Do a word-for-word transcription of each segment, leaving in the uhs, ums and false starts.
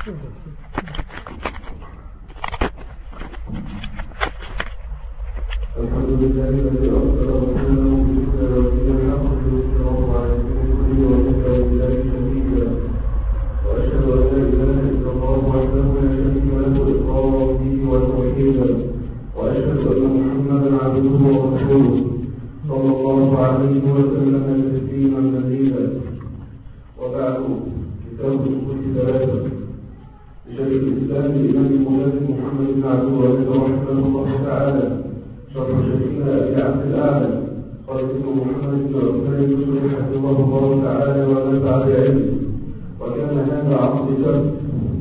الحمد لله الذي أرسل رسوله بالهدى ودين الحق ليظهره على الدين كله وكفى بالله شهيدا وأشهد أن لا إله إلا الله وحده لا شريك له إقرارا به وتوحيدا وأشهد أن محمدا عبده ورسوله صلى الله عليه وسلم تسليما مزيدا وبعد كتاب الأصول ثلاثة لشيخ الإسلام الإمام المجدد محمد بن عبد الوهاب رحمه الله تعالى شرح شيخنا أبي عبد الأعلى قال ابن محمد بن عثمان يسري حفظه الله تعالى ونفع بعلمه وكان هذا عقد سبت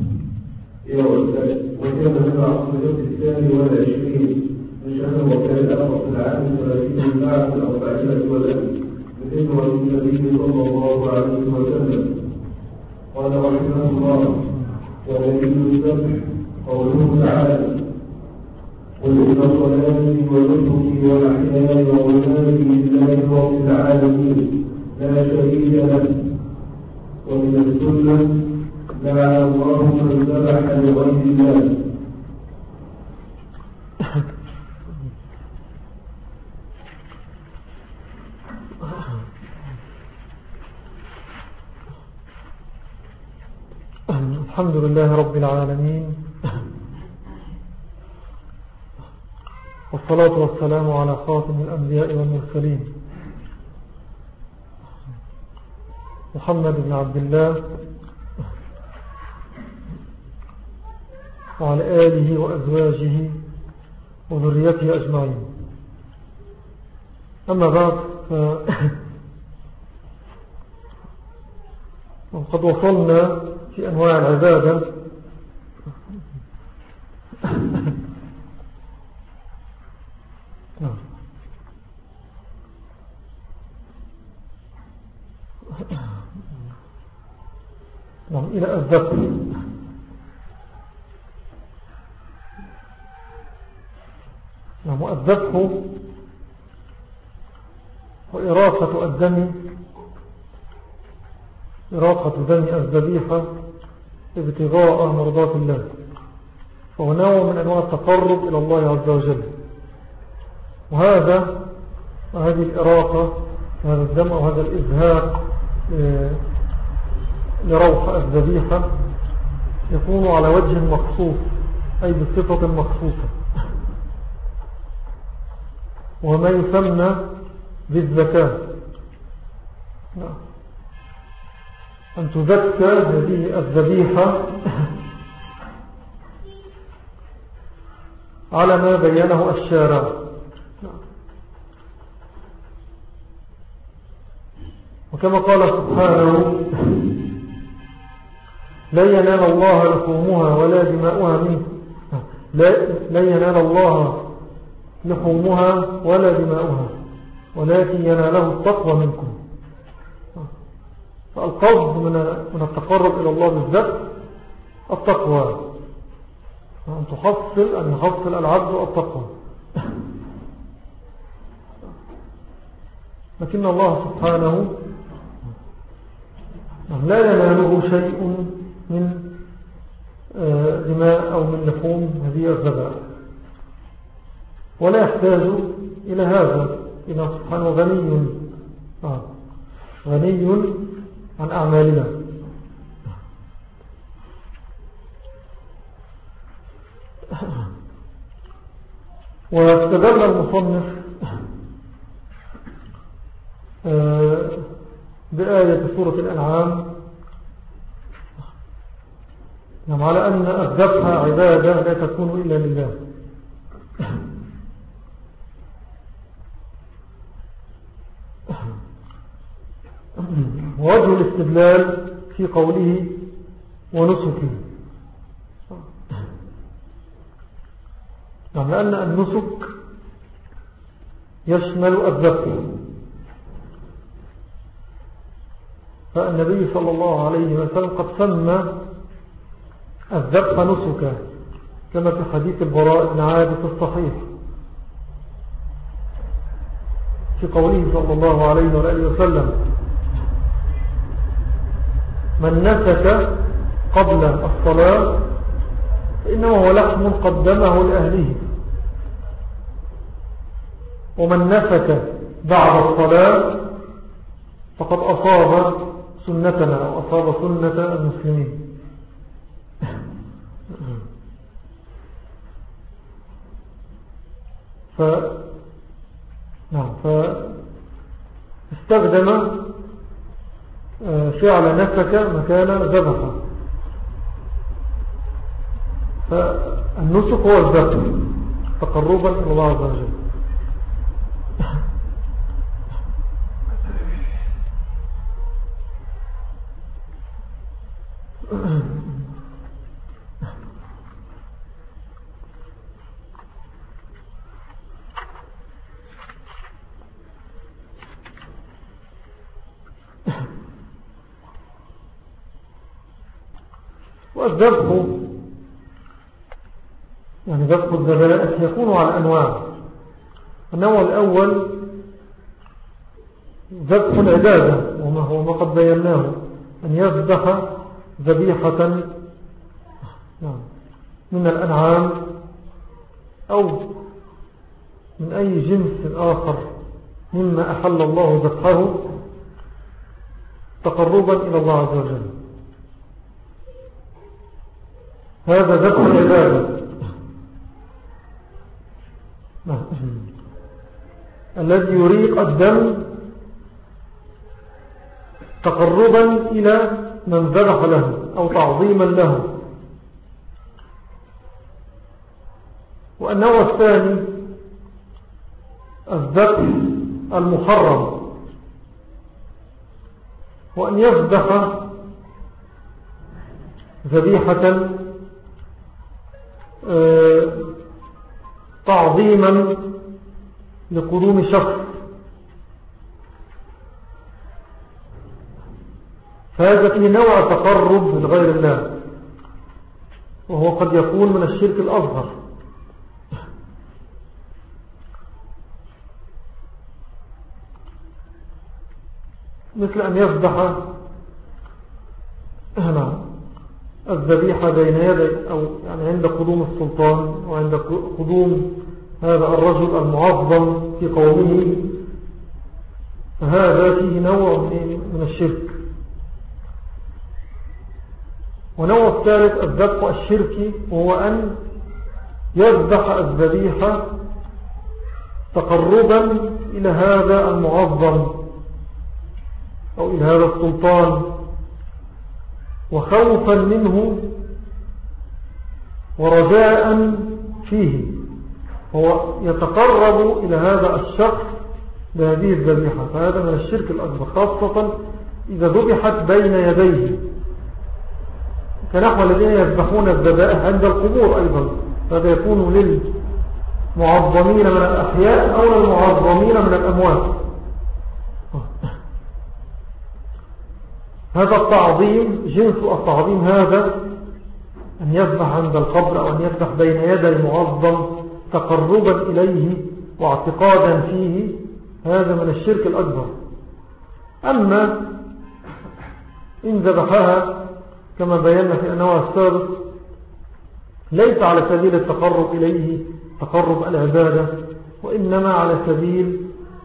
وكان هذا عقد سبت الثاني والعشرين من شهر وكان الأخر في العام الثلاثين من بعد الأربعين والألف بذكر النبي صلى الله عليه وسلم قال رحمه الله ودليل الذبح قوله تعالى قل إن صلاتي ونسكي ومحياي ومماتي لله رب العالمين لا شريك له ومن السنة لعن الله من ذبح لغير الله. الحمد لله رب العالمين والصلاة والسلام على خاتم الأنبياء والمرسلين محمد بن عبد الله وعلى آله وأزواجه وذريته أجمعين. أما بعد وقد وصلنا في أنواع العبادة نعم إلى الذبح. نعم الذبح وإراقة الدم إراقة دم الذبيحة ابتغاء مرضات الله، وهو نوع من أنواع التقرب إلى الله عز وجل. وهذا وهذه الإراقة وهذا الدم وهذا الإزهاق لروح الذبيحة يكون على وجه مخصوص أي بصفة مخصوصة، وما يسمى بالزكاة، أن تزكى هذه الذبيحة على ما بينه الشارع. وكما قال سبحانه لا ينال الله لحومها ولا دماؤها منه لا ينال الله لحومها ولا دماؤها ولكن يناله التقوى منكم. فالقصد من التقرب إلى الله بالذات التقوى، أن تحصل أن يحصل العبد التقوى. لكن الله سبحانه لا يناله شيء من دماء أو من لحوم هذه الذبائح، ولا يحتاج إلى هذا، إنه سبحانه غني آه غني عن أعمالنا. واستدل المصنف بآية سورة الأنعام على أن الذبح عبادة لا تكون إلا لله. ووجه الاستدلال في قوله ونسكه، يعني لأن النسك يشمل الذبح، فالنبي صلى الله عليه وسلم قد سمى الذبح نسكا كما في حديث البراء بن عازب الصحيح في قوله صلى الله عليه وآله وسلم من نسك قبل الصلاة فإنه هو لحم قدمه لأهله، ومن نسك بعد الصلاة فقد أصاب سنتنا أو أصاب سنة المسلمين. ف نعم فاستخدم فعل نسك مكان ذبح. فالنسك هو الذبح تقربا إلى الله عز وجل. والذبح يعني ذبح الذبائح يكون على أنواع. النوع الأول ذبح العبادة، وما هو ما قد بيناه، أن يذبح ذبيحة من الأنعام أو من أي جنس آخر مما أحل الله ذبحه تقربا إلى الله عز وجل. هذا ذبح العبادة الذي يريق الدم تقربا إلى من ذبح له أو تعظيما له. والنوع الثاني الذبح المحرم، وأن يذبح ذبيحة تعظيما لقدوم شخص، فهذا فيه نوع تقرب لغير الله، وهو قد يكون من الشرك الأصغر. مثل أن يذبح الذبيحة بين يدي أو يعني عند قدوم السلطان وعند قدوم هذا الرجل المعظم في قومه، فهذا فيه نوع من الشرك. ونوع الثالث الذبح الشركي، وهو أن يذبح الذبيحة تقربا إلى هذا المعظم أو إلى هذا السلطان، وخوفا منه ورجاء فيه، هو يتقرب إلى هذا الشخص بهذه الذبيحة، فهذا من الشرك الأكبر، خاصة إذا ذبحت بين يديه، كنحو الذين يذبحون الذبائح عند القبور أيضا، هذا يكون للمعظمين من الأحياء أو للمعظمين من الأموات. هذا التعظيم جنس التعظيم هذا، أن يذبح عند القبر أو أن يذبح بين يدي المعظم تقربا إليه واعتقادا فيه، هذا من الشرك الأكبر. أما إن ذبحها كما بينا في النوع السابق ليس على سبيل التقرب إليه تقرب العبادة، وإنما على سبيل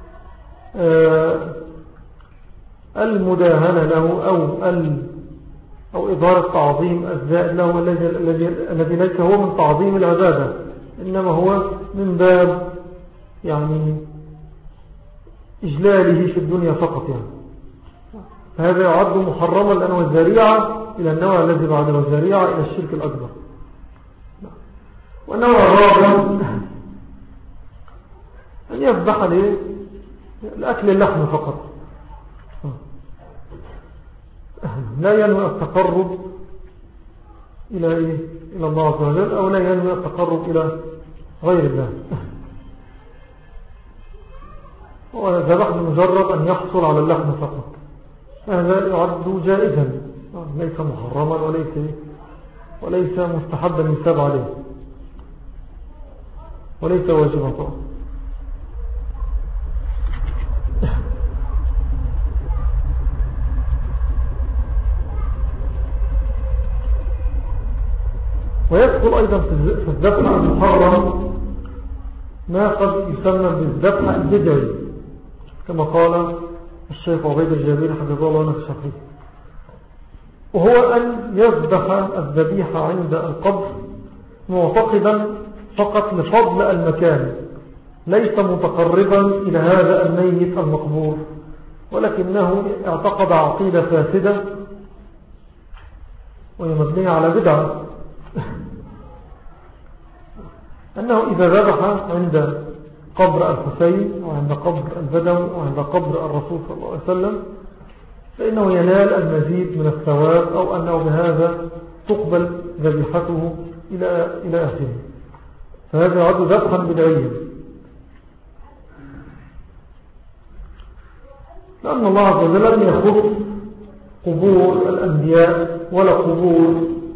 المداهنة له أو أو إظهار تعظيم الزائد له، الذي ليس هو من تعظيم العبادة، إنما هو من باب يعني إجلاله في الدنيا فقط يعني. هذا يعد محرما لأنه الذريعة إلى النوع الذي بعده، الذريعة إلى الشرك الأكبر. والنوع الرابع أن يذبح لأكل اللحم فقط، لا ينوي التقرب إلى إيه؟ إلى الله عز وجل، أو لا ينوي التقرب إلى غير الله، وذبح بمجرد أن يحصل على اللحم فقط، هذا يعد جائزا، ليس محرما وليس وليس مستحبا يثاب عليه، وليس واجبا طبعا. ويدخل أيضا في الذبح المحرم ما قد يسمى بالذبح البدعي كما قال الشيخ عبيد الجابري حفظه الله عنه في شرحه، وهو أن يذبح الذبيحة عند القبر معتقدا فقط لفضل المكان، ليس متقربا إلى هذا الميت المقبور، ولكنه اعتقد عقيدة فاسدة وهي مبنية على بدعة أنه إذا ذبح عند قبر الحسين وعند قبر البدوي وعند قبر الرسول صلى الله عليه وسلم فإنه ينال المزيد من الثواب، أو أنه بهذا تقبل ذبيحته إلى إلى آخره، فهذا يعد ذبحا بدعيا، لأن الله عز وجل لم يخص قبور الأنبياء ولا قبور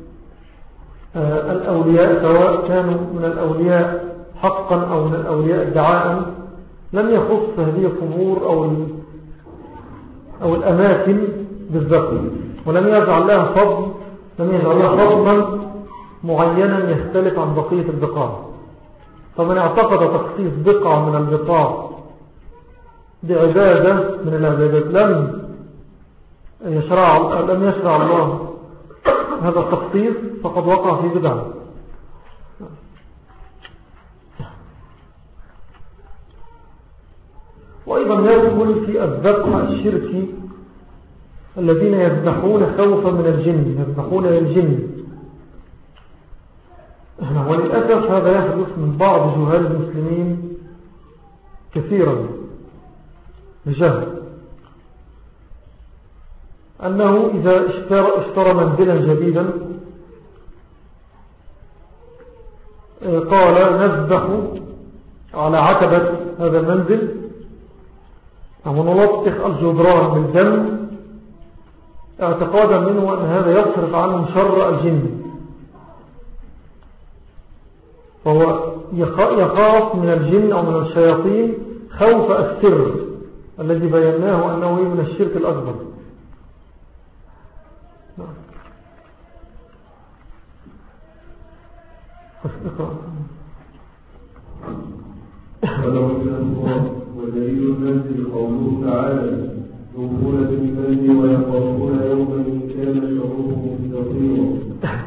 الأولياء سواء كانوا من الأولياء حقا أو من الأولياء ادعاء، لم يخص هذه القبور أو أو الأماكن بالذكر، ولم يجعل لها فضل لم يجعل لها فضلا معينا يختلف عن بقية البقاع. فمن اعتقد تخصيص بقعة من البقاع بعبادة من العبادات لم يشرع لم يشرع الله هذا التخصيص فقد وقع في بدعة. وأيضا يدخل في الذبح الشركي الذين يذبحون خوفا من الجن، يذبحون للجن، وللأسف هذا يحدث من بعض جهال المسلمين كثيرا بجهل، أنه إذا اشترى, اشترى منزلا جديدا قال نذبح على عتبة هذا المنزل ونلطخ الجدران بالدم اعتقادا منه أن هذا يصرف عنهم شر الجن، فهو يخاف من الجن أو من الشياطين خوف السر الذي بيناه أنه من الشرك الأكبر. ودليل الناس قوله تعالى يوفون بالنذر ويخافون يوما كان شره مستطيرا.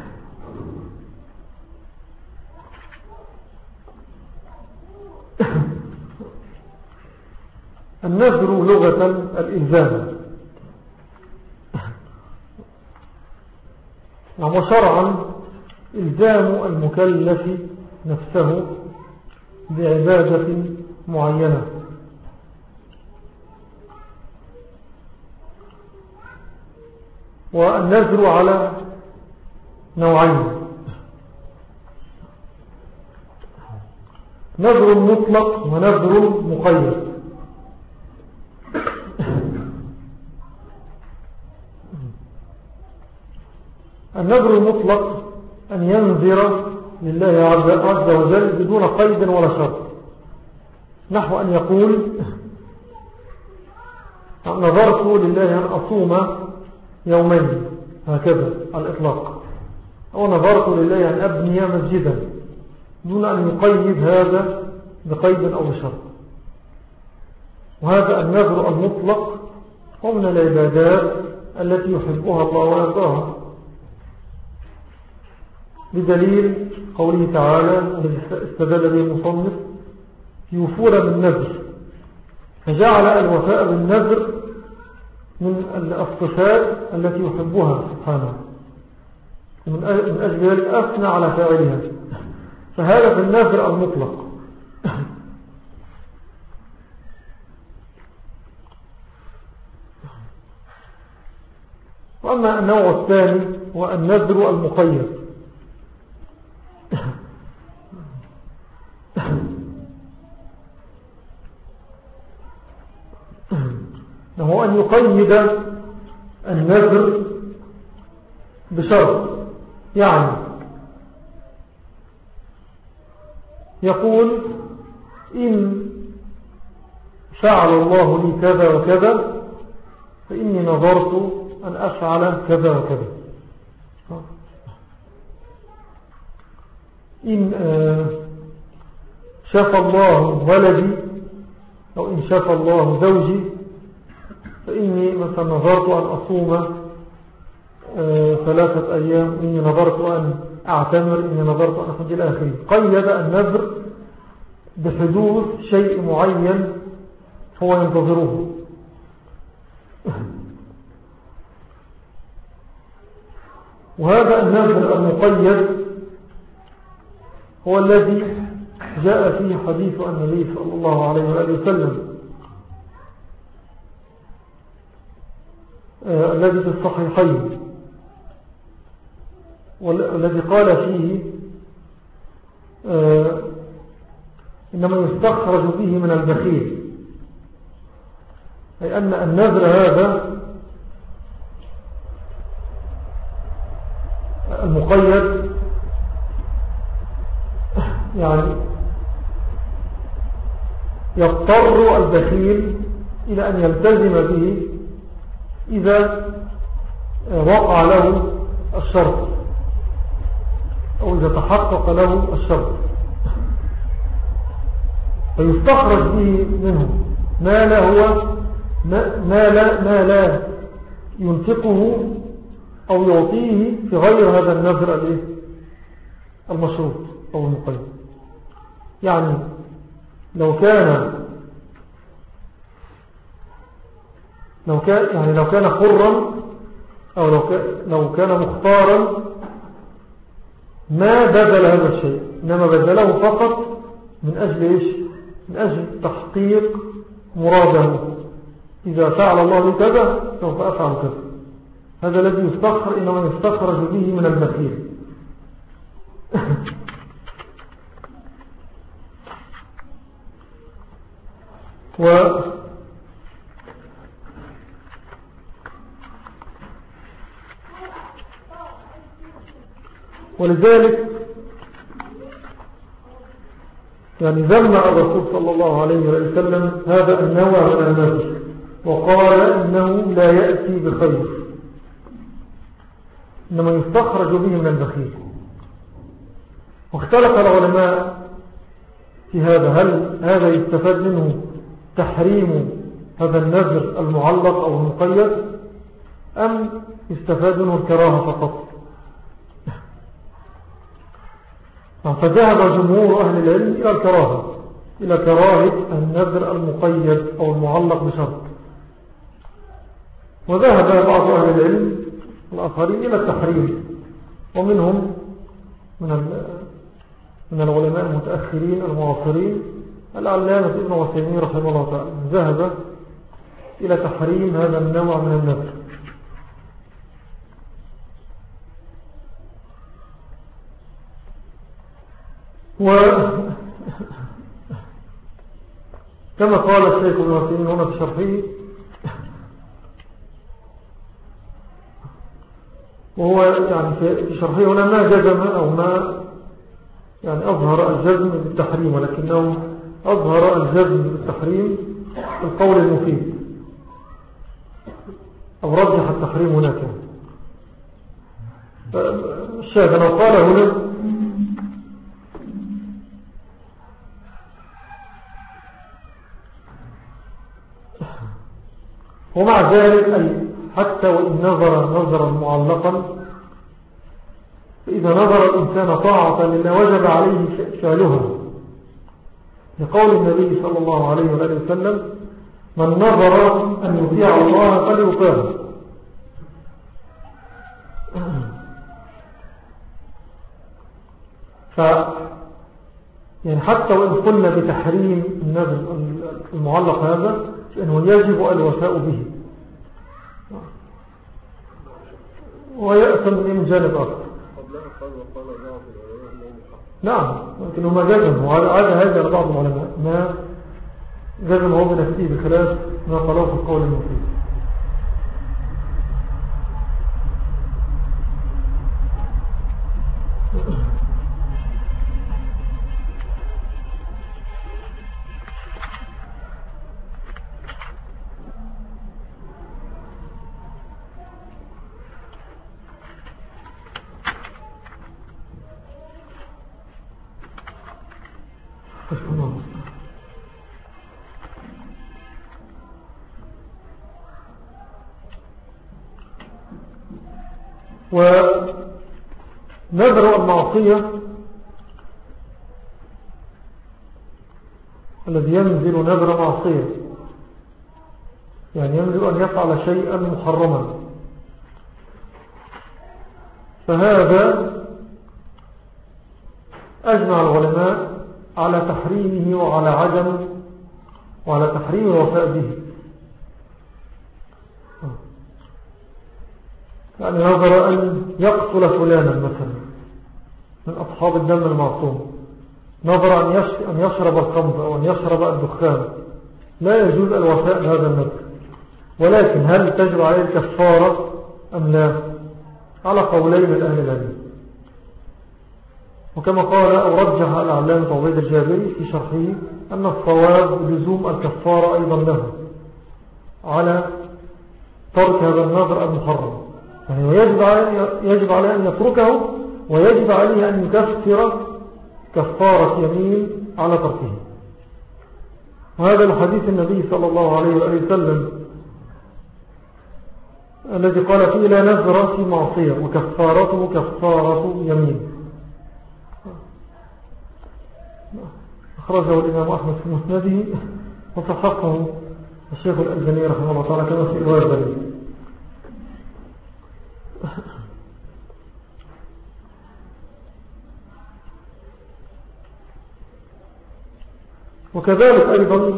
النذر لغة الإلزام، وشرعا إلزام المكلف نفسه بعبادة معينة، والنذر على نوعين: نذر مطلق ونذر مقيد. النذر المطلق أن ينذر لله عز وجل بدون قيد ولا شرط، نحو أن يقول نذرت لله أن أصوم يومين هكذا على الإطلاق، أو نذرت لله أن أبني مسجدا دون أن يقيد هذا بقيد أو بشرط. وهذا النذر المطلق هو من العبادات التي يحبها الله ويرضاها، بدليل قوله تعالى الذي استدل به المصنف يوفون بالنذر، فجعل الوفاء بالنذر من الصفات التي يحبها سبحانه، ومن أجل ذلك أثنى على فاعلها، فهذا في النذر المطلق. وأما النوع الثاني هو النذر المقيد، وهو أن يقيد النذر بشرط، يعني يقول إن فعل الله لي كذا وكذا فإني نظرت أن أفعل كذا وكذا. إن شاف الله ولدي أو إن شاف الله زوجي فإني مثلا نظرت أن أصوم ثلاثة أيام، إني نظرت أن أعتمر، إني نظرت أن أخذ إلى آخره. قيد النذر بحدوث شيء معين هو ينتظره. وهذا النذر المقيد هو الذي جاء فيه حديث النبي صلى الله عليه وآله وسلم آه الذي في الصحيحين، والذي قال فيه آه إنما يستخرج به من البخيل، أي أن النذر هذا المقيد يعني يضطر البخيل إلى أن يلتزم به إذا وقع له الشرط أو إذا تحقق له الشرط، فيستخرج به منه ما لا هو ما لا, ما لا ينفقه أو يعطيه في غير هذا النذر المشروط أو المقيد. يعني لو كان لو كان يعني لو كان حرا أو لو كان, لو كان مختارا ما بذل هذا الشيء، إنما بذله فقط من أجل إيش؟ من أجل تحقيق مراده. إذا فعل الله كذا سوف أفعل كذا. هذا الذي يستخرج، إنما يستخرج به من البخيل. و ولذلك يعني ذم الرسول صلى الله عليه وسلم هذا النوع من النذر وقال إنه لا يأتي بخير، إنما يستخرج به من البخيل. واختلف العلماء في هذا، هل هذا يستفاد منه تحريم هذا النذر المعلق أو المقيد، أم يستفاد منه الكراهة فقط؟ فذهب جمهور أهل العلم إلى الكراهة، إلى كراهة النذر المقيد أو المعلق بشرط. وذهب بعض أهل العلم الآخرين إلى التحريم، ومنهم من من العلماء المتأخرين المعاصرين العلامة ابن عثيمين رحمه الله تعالى ذهب إلى تحريم هذا النوع من النذر. و كما قال الشيخ ابن عثيمين هنا في شرحه، وهو يعني في شرحه هنا ما جزم أو ما يعني أظهر الجزم بالتحريم، ولكنه أظهر الجزم بالتحريم في القول المفيد، أو رجح التحريم هناك. الشيخ لو قال هنا ومع ذلك أي حتى وإن نظر نظرا معلقا، فإذا نظر الإنسان طاعة لله وجب عليه فعلها، لقول النبي صلى الله عليه وآله وسلم: من نظر أن يطيع الله فليطيعه. ف يعني حتى وإن قلنا بتحريم النذر المعلق هذا، فإنه يجب الوفاء به، ويأثم من جانب آخر. نعم، لكنه ما جزم، وعلى هذا بعض العلماء ما جزم هو بنفسه بخلاف ما قالوا في القول المفيد. ونذر المعصية الذي ينزل نذر معصية يعني ينزل أن يفعل شيئا محرما، فهذا أجمع العلماء على تحريمه وعلى عدم وعلى تحريم الوفاء به. يعني نظر أن يقتل فلانا مثلا من أصحاب الدم المعصوم، نظر أن يشرب الخمر أو أن يشرب الدخان، لا يجوز الوفاء بهذا النذر، ولكن هل تجب عليه الكفارة أم لا؟ على قولين من أهل العلم، وكما قال أو رجح العلامة عبيد الجابري في شرحه أن الصواب لزوم الكفارة أيضا له على ترك هذا النذر المحرم، يعني يجب عليه, يجب عليه أن يتركه، ويجب عليه أن يكفر كفارة يمين على تركه. وهذا الحديث النبي صلى الله عليه وآله وسلم الذي قال فيه لا نذر في معصية وكفارته كفارة يمين، أخرجه الإمام أحمد في مسنده وصححه الشيخ الألباني رحمه الله تعالى كما في الوازن. وكذلك أيضا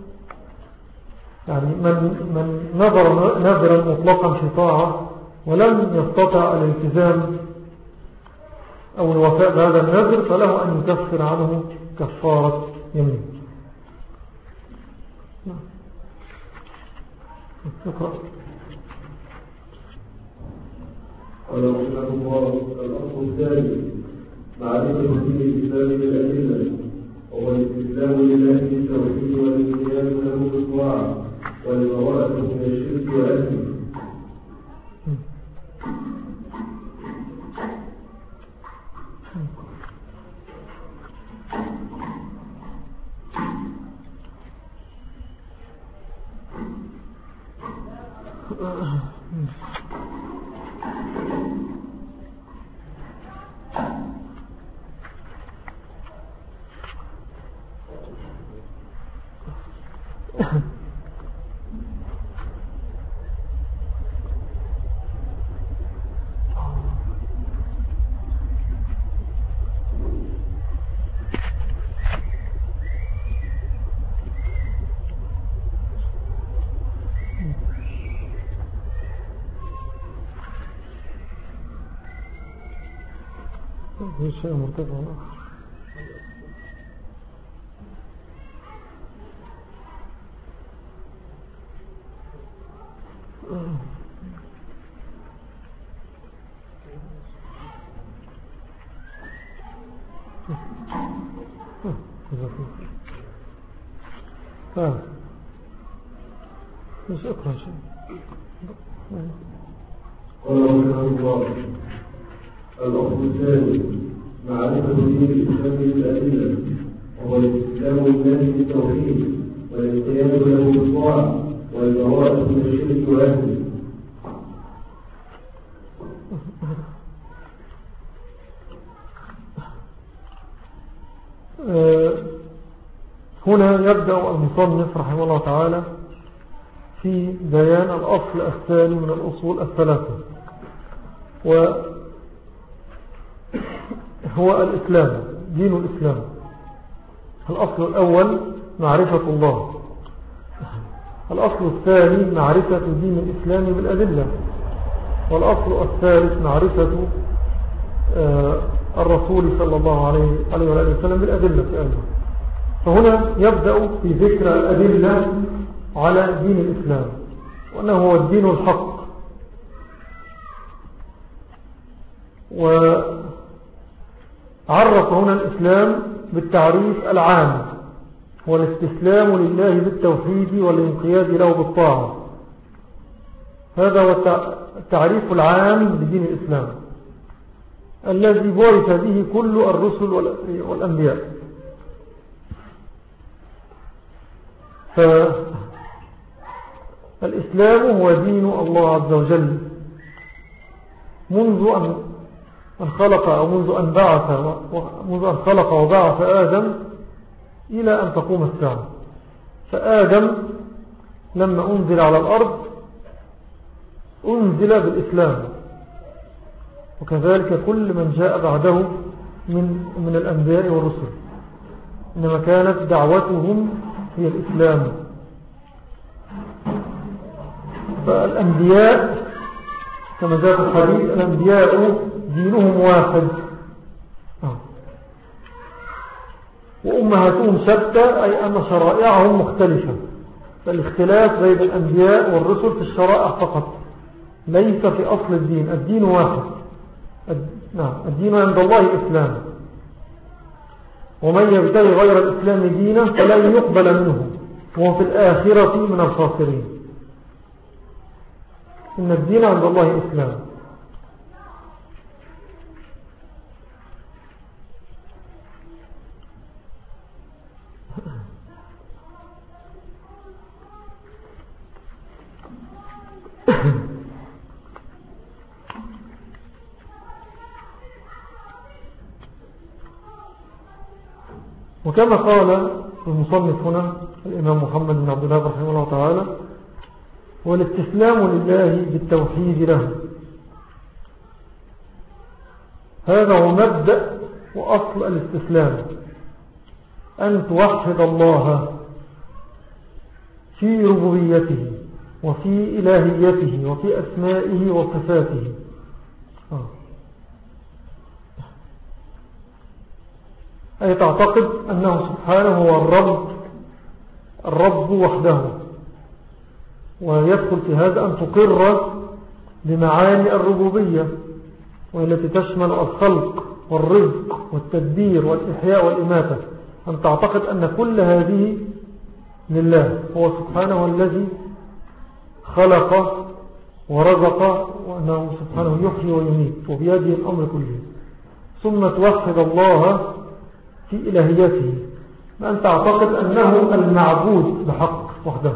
يعني من, من نظر نذرا مطلقا في طاعة ولم يستطع الالتزام أو الوفاء بهذا النذر فله أن يكفر عنه كفارة يمين. اقرأ. قال رحمه الله: الأصل الثاني معرفة دين الإسلام بالأدلة، وهو الاستسلام لله بالتوحيد والانقياد له بالطاعة والبراءة من الشرك وأهله. هي شيء مرتفع مش اقرأ شيء. قال رحمه الله: الأصل الثاني معرفة دين الإسلام بالأدلة، وهو الاستسلام لله بالتوحيد والانقياد له بالطاعة والبراءة من الشرك وأهله. هنا يبدأ المصنف رحمه الله تعالى في بيان الأصل الثاني من الأصول الثلاثة، وهو الإسلام، دين الإسلام. الأصل الأول معرفة الله، الأصل الثاني معرفة دين الإسلام بالأدلة، والأصل الثالث معرفة الرسول صلى الله عليه وآله وسلم بالأدلة أيضا. فهنا يبدأ في ذكر الأدلة على دين الإسلام، وأنه هو الدين الحق. وعرف هنا الإسلام بالتعريف العام، هو الاستسلام لله بالتوحيد والانقياد له بالطاعة. هذا هو التعريف العام لدين الإسلام الذي بعث به كل الرسل والأنبياء. فالإسلام هو دين الله عز وجل منذ أن أن خلق أو منذ أن بعث منذ أن خلق وبعث آدم إلى أن تقوم الساعة. فآدم لما أنزل على الأرض أنزل بالإسلام، وكذلك كل من جاء بعده من من الأنبياء والرسل، إنما كانت دعوتهم هي الإسلام. فالأنبياء كما جاء في الحديث الأنبياء دينهم واحد وأمهاتهم شتى، أي أن شرائعهم مختلفة. فالاختلاف بين الأنبياء والرسل في الشرائع فقط، ليس في أصل الدين. الدين واحد، نعم الدين عند الله الإسلام، ومن يبتغي غير الإسلام دينا فلن يقبل منه وهو في الآخرة من الخاسرين. إن الدين عند الله الإسلام. وكما قال المصنف هنا الإمام محمد بن عبد الله رحمه الله تعالى: والاستسلام لله بالتوحيد له. هذا هو مبدأ وأصل الاستسلام، أن توحد الله في ربوبيته وفي إلهيته وفي أسمائه وصفاته. آه. أي تعتقد أنه سبحانه هو الرب الرب وحده، ويدخل في هذا أن تقر بمعاني الربوبية، والتي تشمل الخلق والرزق والتدبير والإحياء والإماتة. أن تعتقد أن كل هذه لله، هو سبحانه الذي خلق ورزق، وأنه سبحانه يحيي ويميت وبيده الأمر كله. ثم توحد الله في إلهيته، بأن تعتقد أنه المعبود بحق وحده.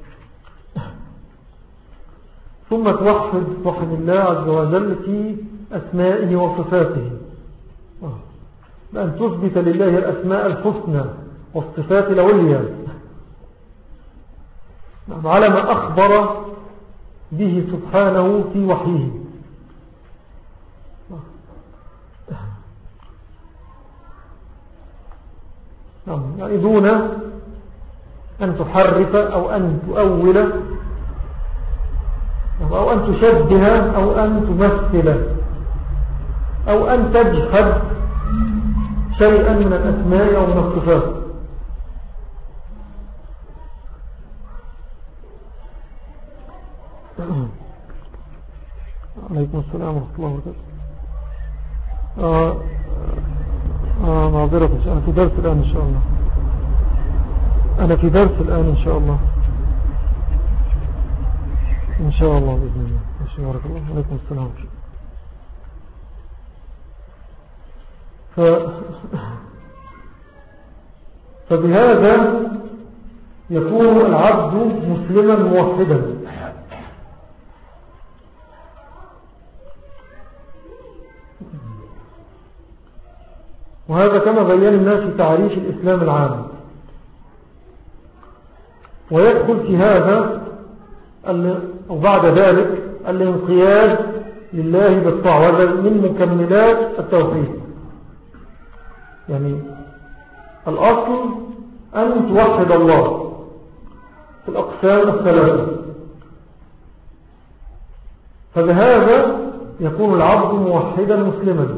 ثم توحد توحد الله عز وجل في أسمائه وصفاته، بأن تثبت لله الأسماء الحسنى والصفات العليا على ما أخبر به سبحانه في وحيه. يعني دون أن تحرف أو أن تؤول أو أن تشبه أو أن تمثل أو أن تجحد شيئا من الأسماء أو من الصفات. عليكم السلام ورحمة الله وبركاته. آه آه معذرة، أنا في درس الآن إن شاء الله. أنا في درس الآن إن شاء الله إن شاء الله بإذن الله. بارك الله. عليكم السلام. ف... فبهذا يكون العبد مسلما موحدا. وهذا كما بينا في تعريف الإسلام العام. ويدخل في هذا وبعد ذلك الانقياد لله بالطاعة، من مكملات التوحيد. يعني الأصل أن توحد الله في الأقسام الثلاثة، فبهذا يكون العبد موحدا مسلما.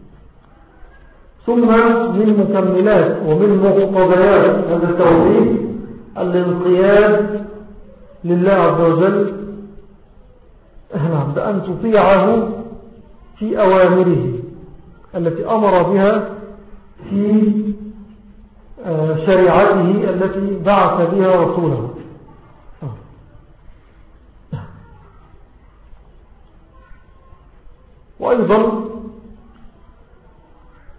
ثم من مكملات ومن مقتضيات هذا التوحيد الانقياد لله عز وجل، بأن تطيعه في أوامره التي أمر بها في شريعته التي بعث بها رسوله. وأيضا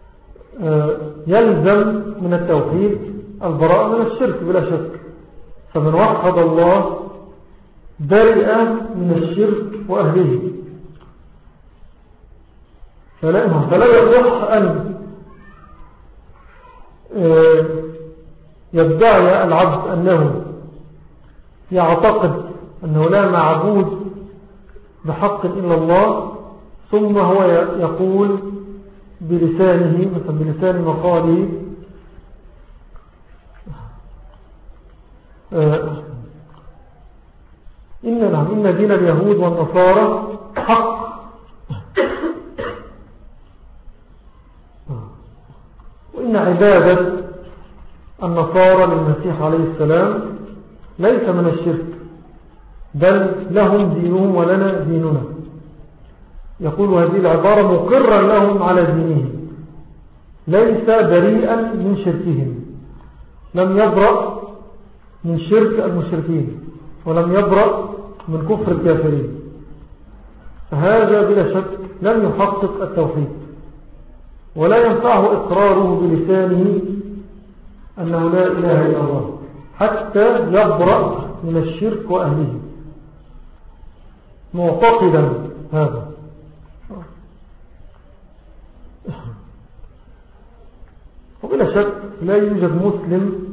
يلزم من التوحيد البراءة من الشرك بلا شك، فمن وحد الله برئ من الشرك وأهله. فلا, فلا يصح أن يدعي العبد أنه يعتقد أنه لا معبود بحق إلا الله، ثم هو يقول بلسانه مثلا بلسان مقاله إن نعم إن دين اليهود والنصارى حق، وإن عبادة النصارى للمسيح عليه السلام ليس من الشرك، بل لهم دينهم ولنا ديننا. يقول هذه العبارة مقرا لهم على دينهم، ليس بريئا من شركهم، لم يبرأ من شرك المشركين ولم يبرأ من كفر الكافرين. فهذا بلا شك لم يحقق التوحيد، ولا ينفعه إقراره بلسانه أنه لا إله إلا الله حتى يبرأ من الشرك وأهله معتقدا هذا. وبلا شك لا يوجد مسلم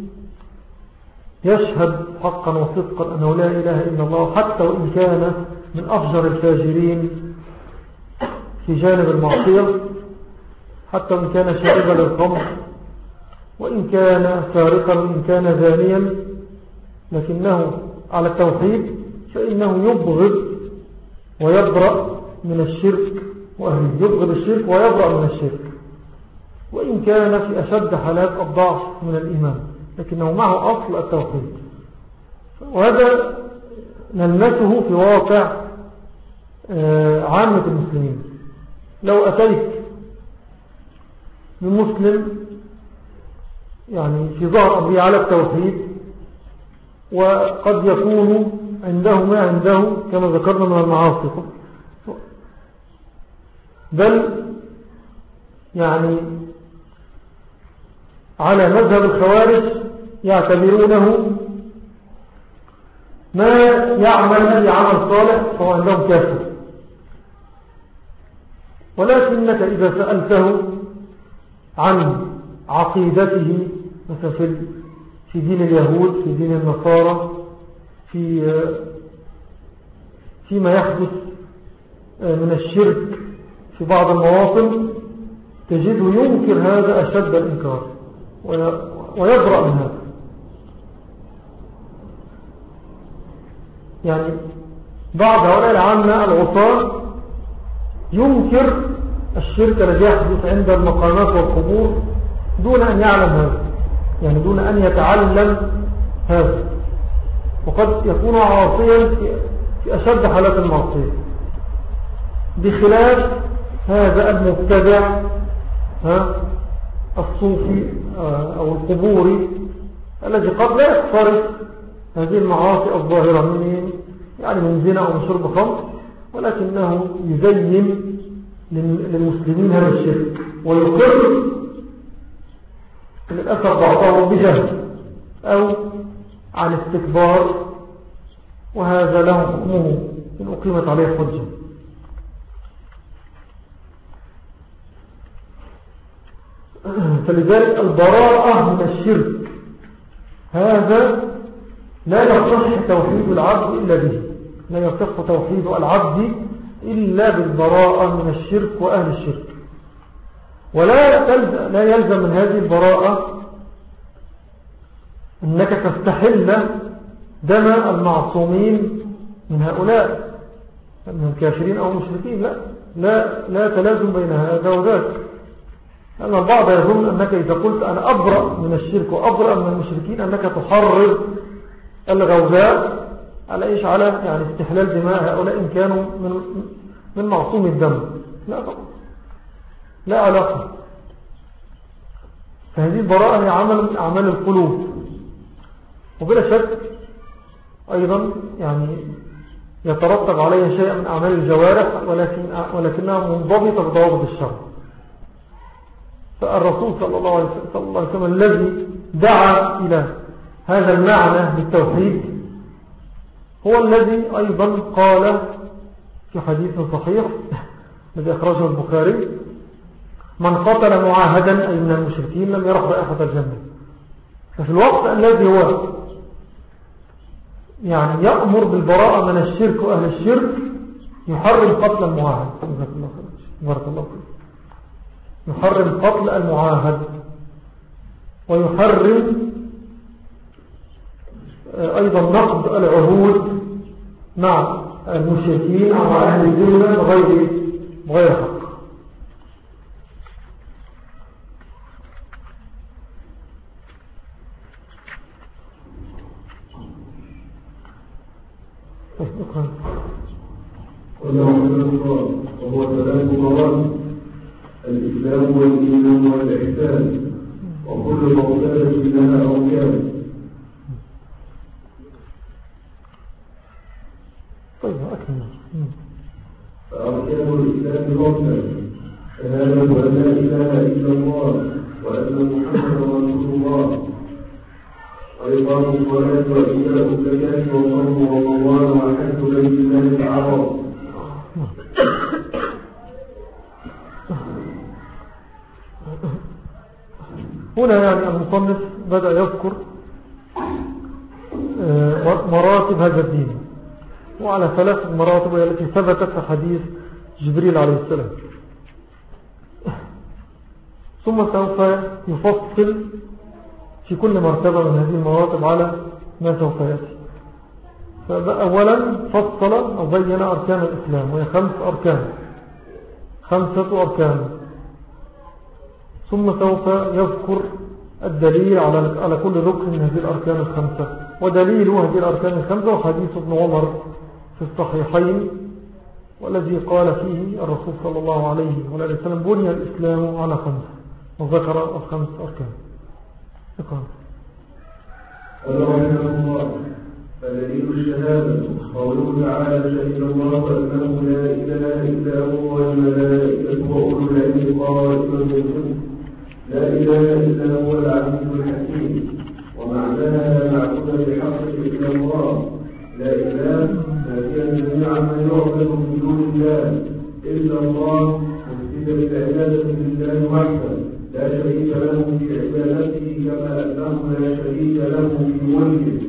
يشهد حقا وصدقا أنه لا إله إلا الله حتى وإن كان من أفجر الفاجرين في جانب المعصية، حتى وإن كان شاربا للخمر، وإن كان سارقا، وإن كان زانيا، لكنه على التوحيد فإنه يبغض ويبرأ من الشرك وأهله، يبغض الشرك ويبرأ من الشرك، وإن كان في أشد حالات الضعف من الإيمان، لكنه معه أصل التوحيد. وهذا نلمسه في واقع عامة المسلمين. لو أتيت من مسلم يعني في ظهر أمره على التوحيد، وقد يكون عنده ما عنده كما ذكرنا من المعاصي، بل يعني على مذهب الخوارج يعتبرونه ما يعمل أي عمل صالح فهو عندهم كافر. ولكنك إذا سألته عن عقيدته مثلا في دين اليهود، في دين النصارى، في فيما يحدث من الشرك في بعض المواطن، تجده ينكر هذا أشد الإنكار ويبرأ من هذا. يعني بعض هؤلاء العامة العصاة ينكر الشرك الذي يحدث عند المقامات والقبور دون أن يعلم هذا، يعني دون أن يتعلم هذا، وقد يكون عاصيا في أشد حالات المعصية، بخلاف هذا المبتدع الصوفي أو القبوري الذي قد لا يقترف هذه المعاصي الظاهرة من يعني من زنا أو من شرب خمر، ولكنه يزين للمسلمين هذا الشرك ويقر للأسف بعضهم بجهل أو عن استكبار، وهذا له حكمه إن أقيمت عليه حجة. فلذلك البراءة من الشرك هذا لا يصح توحيد العبد إلا به، لا يصح توحيد العبد إلا بالبراءة من الشرك وأهل الشرك. ولا لا يلزم من هذه البراءة أنك تستحل دم المعصومين من هؤلاء من الكافرين أو المشركين، لا لا, لا تلازم بين هذا وذاك. لأن البعض يظن أنك إذا قلت أنا أبرأ من الشرك وأبرأ من المشركين أنك تحرض الغوغاء على إيش، على يعني استحلال دماء هؤلاء إن كانوا من من معصوم الدم. لا طبعا، لا علاقة. فهذه البراءة هي عمل من أعمال القلوب، وبلا شك أيضا يعني يترتب عليها شيء من أعمال الجوارح، ولكن ولكنها منضبطة بضوابط الشرع. فالرسول صلى الله عليه وسلم الذي دعا إلى هذا المعنى للتوحيد هو الذي أيضا قال في حديث صحيح الذي أخرجه البخاري: من قتل معاهدا أي من المشركين لم يرح رائحة الجنة. ففي الوقت الذي هو يعني يأمر بالبراءة من الشرك وأهل الشرك يحرم قتل المعاهد. بارك الله فيك. يحرم قتل المعاهد ويحرم أيضا نقض العهود مع المشركين أو مع أهل الذمة بغير بغير حق. وهو ثلاث مرات: الإسلام والإيمان والإحسان، وكل مرتبة لها أركان. طيب أكمل. فأركان الإسلام خمسة: شهادة أن لا إله إلا الله وأن محمدا رسول الله، وإقام الصلاة وإيتاء الزكاة وصوم رمضان وحج بيت الله الحرام. هنا يعني المصنف بدأ يذكر مراتب هذا الدين، وعلى ثلاث مراتب التي ثبتت في حديث جبريل عليه السلام. ثم سوف يفصل في كل مرتبة من هذه المراتب على ما سوف يأتي. فأولا فصل أو بين أركان الإسلام، وهي خمس أركان خمسة أركان. ثم سوف يذكر الدليل على كل ركن من هذه الأركان الخمسة، ودليل هذه الأركان الخمسة وحديث ابن عمر في الصحيحين، والذي قال فيه الرسول صلى الله عليه وسلم: بني الإسلام على خمس، وذكر الخمس أركان. شكرا. فدليل الشهادة قوله تعالى: شهد الله أنه لا إله إلا هو والملائكة وأولو العلم قائما بالقسط، لا إله إلا هو العزيز الحكيم. ومعناها لا معبود بحق إلا الله، لا إله نافيا جميع ما يعبد من دون الله إلا الله، مسجدا للعبادة لله وحده لا شريك له في عبادته، كما أنه لا شريك له في ملكه.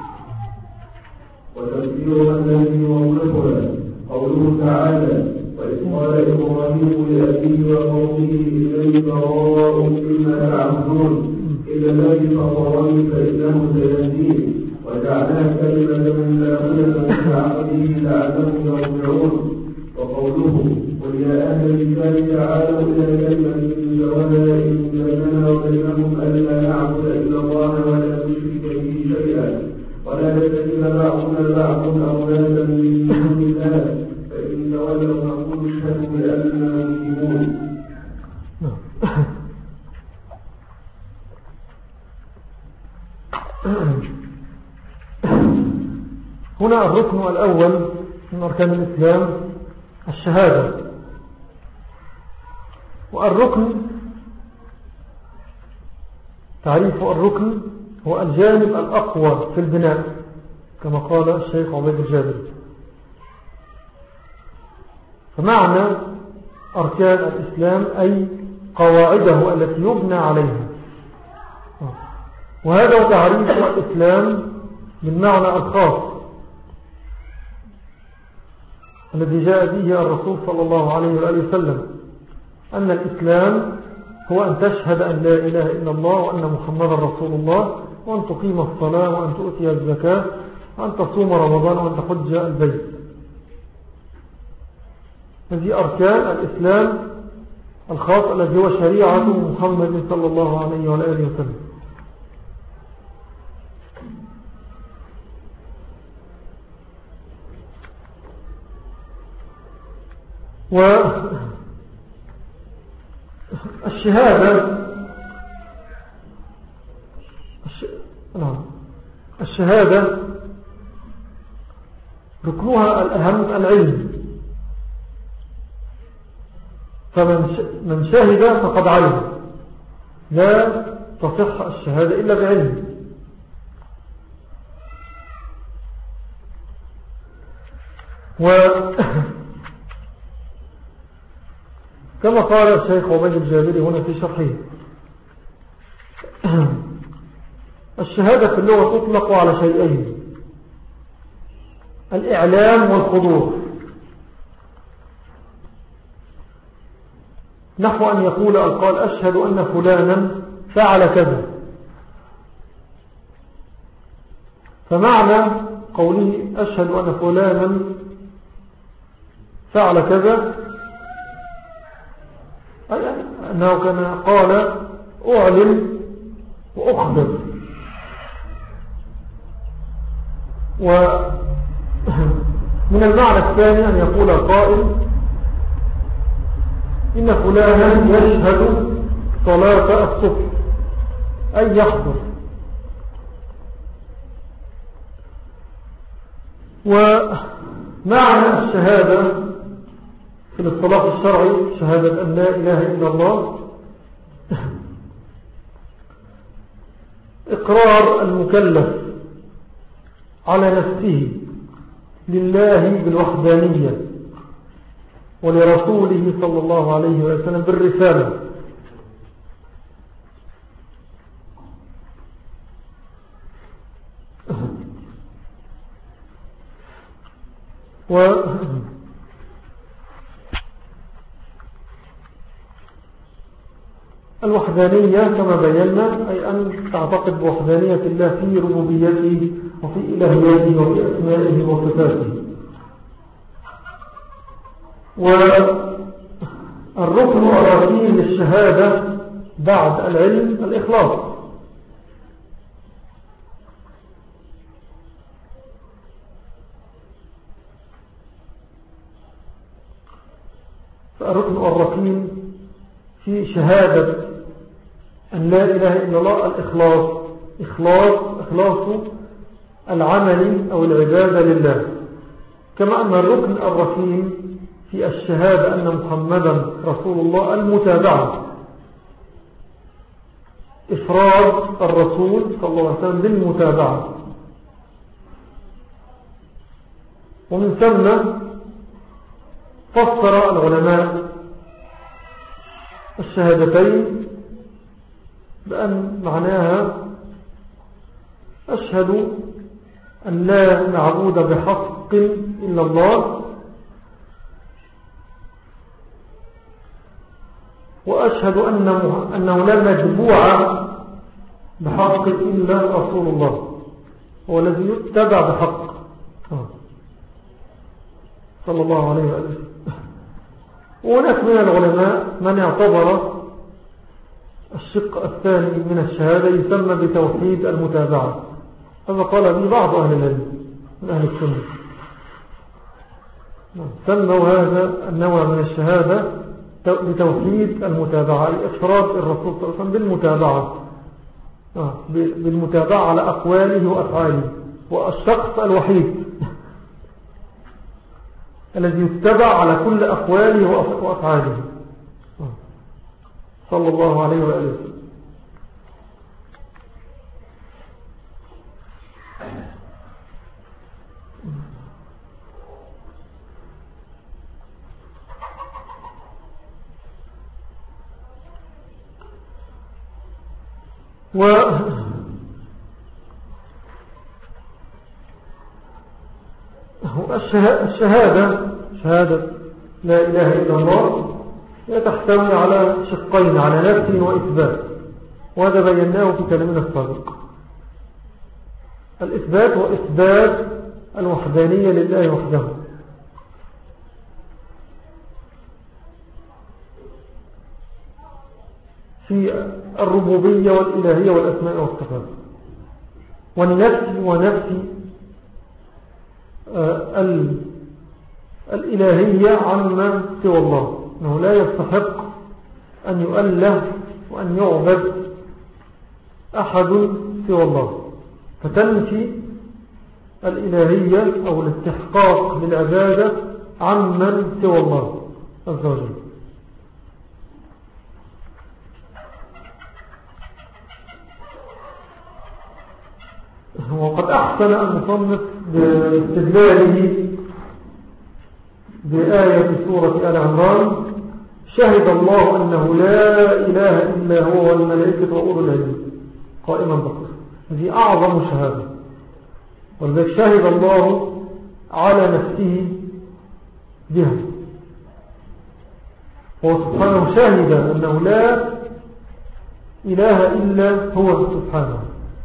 وتفسير الذي يوصفها قوله تعالى: وإذ قال إبراهيم لأبيه وقومه إنني براء مما تعبدون إلا الذي فطرني فإنه سيهدين، وجعلها كلمة باقية في عقله لعلهم يرجعون. وقوله: قل يا أهل الكتاب تعالوا إلى كلمة سواء بيننا وبينهم ألا نعبد إلا الله ولا نشرك به شيئا ولا يتخذ بعضنا بعضا أولادا من دون الله، فإن تولوا فقولوا اشهدوا بأننا مسلمون. هنا الركن الأول من أركان الإسلام الشهادة. والركن تعريف الركن هو الجانب الأقوى في البناء، كما قال الشيخ عبيد الجابري. فمعنى أركان الإسلام أي قواعده التي يبنى عليها، وهذا هو تعريف الإسلام بالمعنى الخاص الذي جاء به الرسول صلى الله عليه وآله وسلم، أن الإسلام هو أن تشهد أن لا إله إلا الله وأن محمدا رسول الله، وأن تقيم الصلاة، وأن تؤتي الزكاة، وأن تصوم رمضان، وأن تحج البيت. هذه أركان الإسلام الخاص الذي هو شريعة محمد صلى الله عليه وآله وسلم. والشهادة نعم الشهادة ركنها الأهم العلم، فمن شهد فقد علم، لا تصح الشهادة إلا بعلم. كما قال الشيخ عبيد الجابري هنا في شرحه، الشهادة في اللغة تطلق على شيئين: الإعلام والحضور. نحو أن يقول القائل أشهد أن فلانا فعل كذا، فمعنى قوله أشهد أن فلانا فعل كذا أي أنه كان قال أعلم وأخبر. ومن المعنى الثاني أن يقول القائل إن فلانا يشهد صلاة الصبح أي يحضر. ومعنى الشهادة في الاصطلاح الشرعي شهادة أن لا إله إلا الله إقرار المكلف على نفسه لله بالوحدانية ولرسوله صلى الله عليه وسلم بالرسالة، و الوحدانية كما بينا أي أن تعتقد بوحدانية الله في ربوبيته وفي إلهيته وفي أسمائه وصفاته. والركن الركين للشهادة بعد العلم الإخلاص. فالركن الركين في شهادة أن لا إله إلا الله الإخلاص، إخلاص إخلاص العمل أو العبادة لله. كما أن الركن الركين في الشهادة أن محمدا رسول الله المتابعة، إفراد الرسول صلى الله عليه وسلم بالمتابعة. ومن ثم فسر العلماء الشهادتين بأن معناها أشهد أن لا معبود بحق إلا الله، وأشهد أنه لا مجبوع بحق إلا رسول الله هو الذي يتبع بحق صلى الله عليه وسلم. وهناك من العلماء من اعتبر الشق الثاني من الشهادة يسمى بتوحيد المتابعة. هذا قال به بعض أهل العلم من أهل السنة، سموا هذا النوع من الشهادة بتوحيد المتابعة، إفراد الرسول صلى الله عليه وسلم بالمتابعة، بالمتابعة على أقواله وأفعاله، والشخص الوحيد الذي يتبع على كل أقواله وأفعاله صلى الله عليه وآله. والشهادة شهادة لا إله إلا الله تحتوي على شقين، على نفي وإثبات، وهذا بيناه في كلامنا السابق. الإثبات وإثبات الوحدانية لله وحده، في الربوبية والإلهية والأسماء والصفات، والنفي ونفي الإلهية عما سوى الله، أنه لا يستحق أن يؤله وأن يعبد أحد سوى الله، فتنفي الإلهية أو الاستحقاق للعبادة عمن سوى الله عز وجل. وقد أحسن المصنف باستدلاله بآية سورة آل عمران: شهد الله أنه لا إله إلا هو والملائكة وأولو العلم قائما بالقسط. هذه أعظم شهادة، ولذلك شهد الله على نفسه بها، هو سبحانه شهد أنه لا إله إلا هو سبحانه.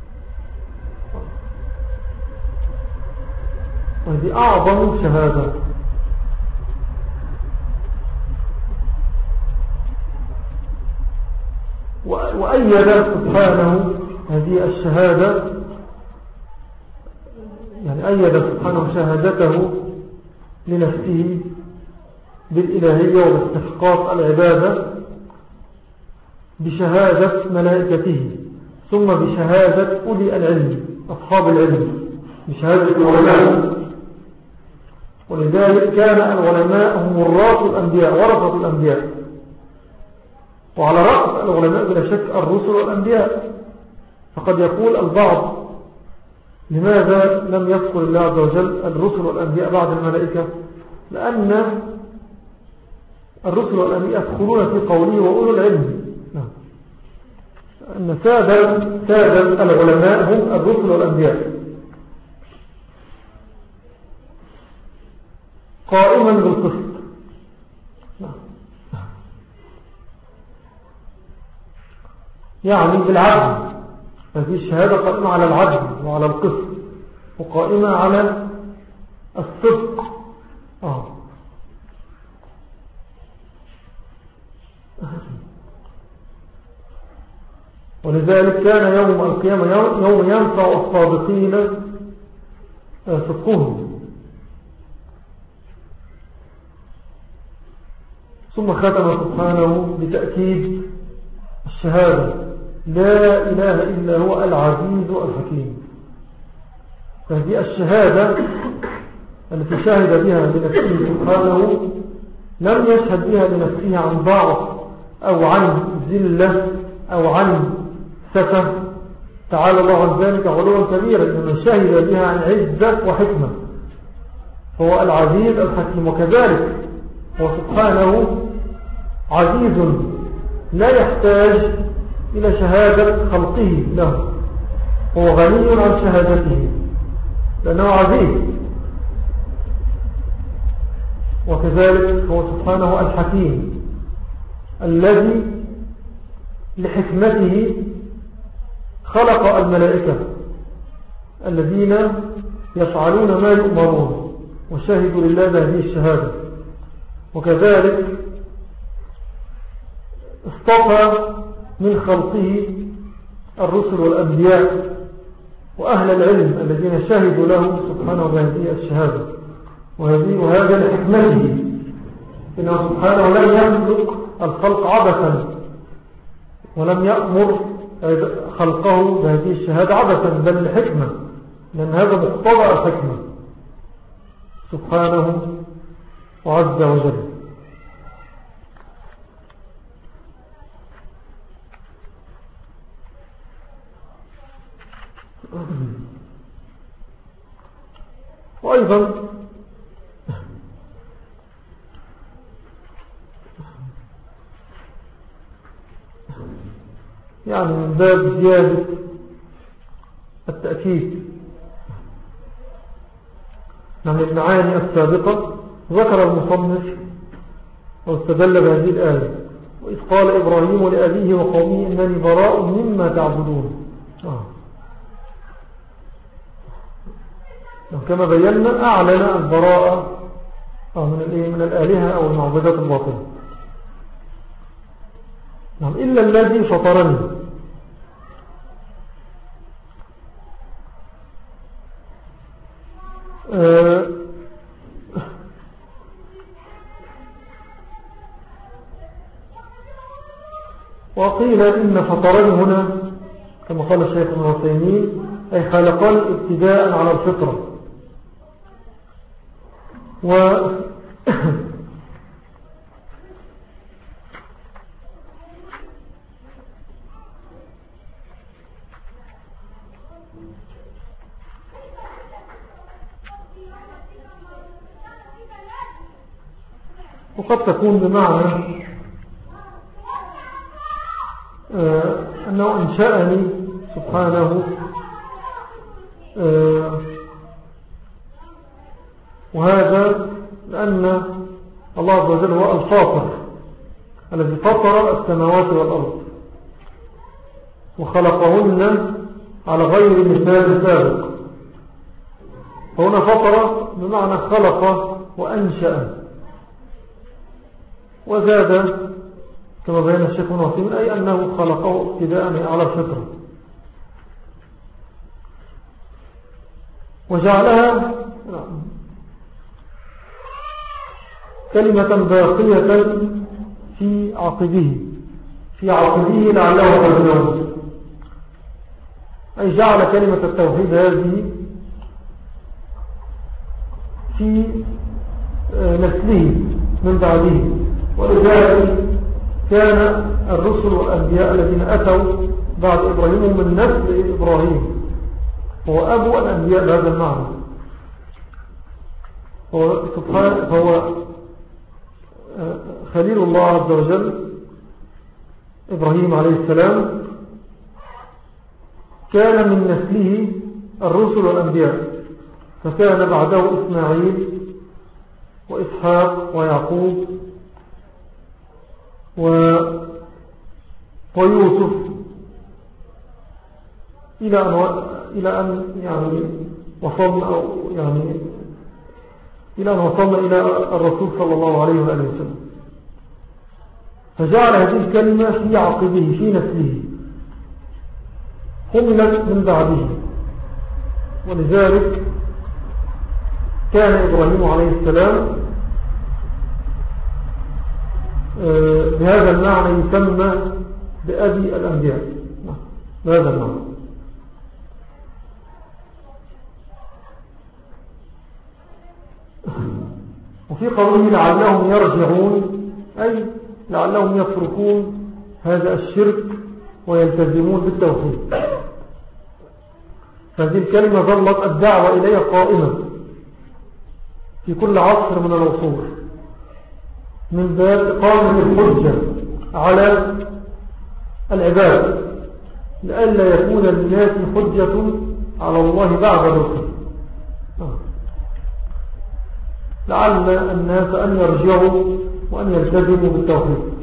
وهذه أعظم شهادة. وأيد سبحانه هذه الشهادة، يعني أيد سبحانه شهادته لنفسه بالإلهية والاستحقاق العبادة بشهادة ملائكته، ثم بشهادة أولي العلم أصحاب العلم، بشهادة العلماء. ولذلك كان العلماء هم ورثة الأنبياء ورثة الأنبياء، وعلى رأس العلماء بلا شك الرسل والأنبياء. فقد يقول البعض: لماذا لم يذكر الله عز وجل الرسل والأنبياء بعد الملائكة؟ لأن الرسل والأنبياء يدخلون في قوله وأولو العلم، أن سادة سادة العلماء هم الرسل والأنبياء قائما بالقسط. يعني بالعدل، هذه الشهادة قائمة على العدل وعلى القسط، وقائمة على الصدق. آه. ولذلك كان يوم القيامة يوم ينفع الصادقين صدقهم. ثم ختم سبحانه بتأكيد الشهادة: لا إله إلا هو العزيز الحكيم. فهذه الشهادة التي شهد بها لنفسه سبحانه لم يشهد بها لنفسه عن ضعف أو عن ذلة أو عن سفة، تعالى الله عن ذلك علوا كبيرا، إنما شهد بها عن عزة وحكمة، هو العزيز الحكيم. وكذلك هو سبحانه عزيز لا يحتاج إلى شهادة خلقه له، هو غني عن شهادته لأنه عزيز. وكذلك هو سبحانه الحكيم الذي لحكمته خلق الملائكة الذين يفعلون ما يؤمرون وشهدوا لله بهذه الشهادة. وكذلك اصطفى من خلقه الرسل والأنبياء وأهل العلم الذين شهدوا له سبحانه بهذه الشهادة، وهذه وهذا لحكمته، إنه سبحانه لم يخلق الخلق عبثا، ولم يأمر خلقه بهذه الشهادة عبثا، بل لحكمة، لأن هذا مقتضى الحكمة سبحانه وعز وجل. وأيضا يعني من باب زيادة التأكيد من المعاني السابقة ذكر المصنف واستدل بهذه الآية: وإذ قال إبراهيم لأبيه وقومه إنني براء مما تعبدون. آه. كما بينا أعلن البراءة من من الآلهة أو المعبودات الباطلة. نعم، إلا الذي فطرني. أه وقيل إن فطرني هنا كما قال الشيخ ابن عثيمين أي خلقني ابتداء على الفطرة. و وقد تكون بمعنى آه أنه أنشأني سبحانه آه وهذا لأن الله عز وجل هو الفاطر الذي فطر السماوات والأرض وخلقهن على غير مثال سابق. فهنا فطر بمعنى خلق وأنشأ، وزاد كما بين الشيخ ابن عثيمين أي أنه خلقه ابتداء على الفطرة وجعلها كلمة باقية في عقبه في عقبه لعله يرجعون، أي جعل كلمة التوحيد هذه في نسله من بعده. ولذلك كان الرسل والأنبياء الذين أتوا بعد إبراهيم من نسل إبراهيم، هو أبو الأنبياء بهذا المعنى. هو سبحانه فهو خليل الله عز وجل إبراهيم عليه السلام كان من نسله الرسل والأنبياء، فكان بعده إسماعيل وإسحاق ويعقوب و... ويوسف إلى أن, و... إلى أن يعني وصلنا أو يعني إلى أن وصلنا إلى الرسول صلى الله عليه وآله وسلم. فجعل هذه الكلمة في عقبه في نسله حملت من بعده، ولذلك كان إبراهيم عليه السلام بهذا المعنى يسمى بأبي الأنبياء بهذا المعنى. وفي قوله لعلهم يرجعون أي لعلهم يتركون هذا الشرك ويلتزمون بالتوحيد. هذه الكلمة ظلت الدعوة إليها قائمة في كل عصر من العصور من باب إقامة الحجة على العباد لئلا يكون للناس حجة على الله بعد الرسل، لعل الناس أن يرجعوا وأن يلتزموا بالتوحيد.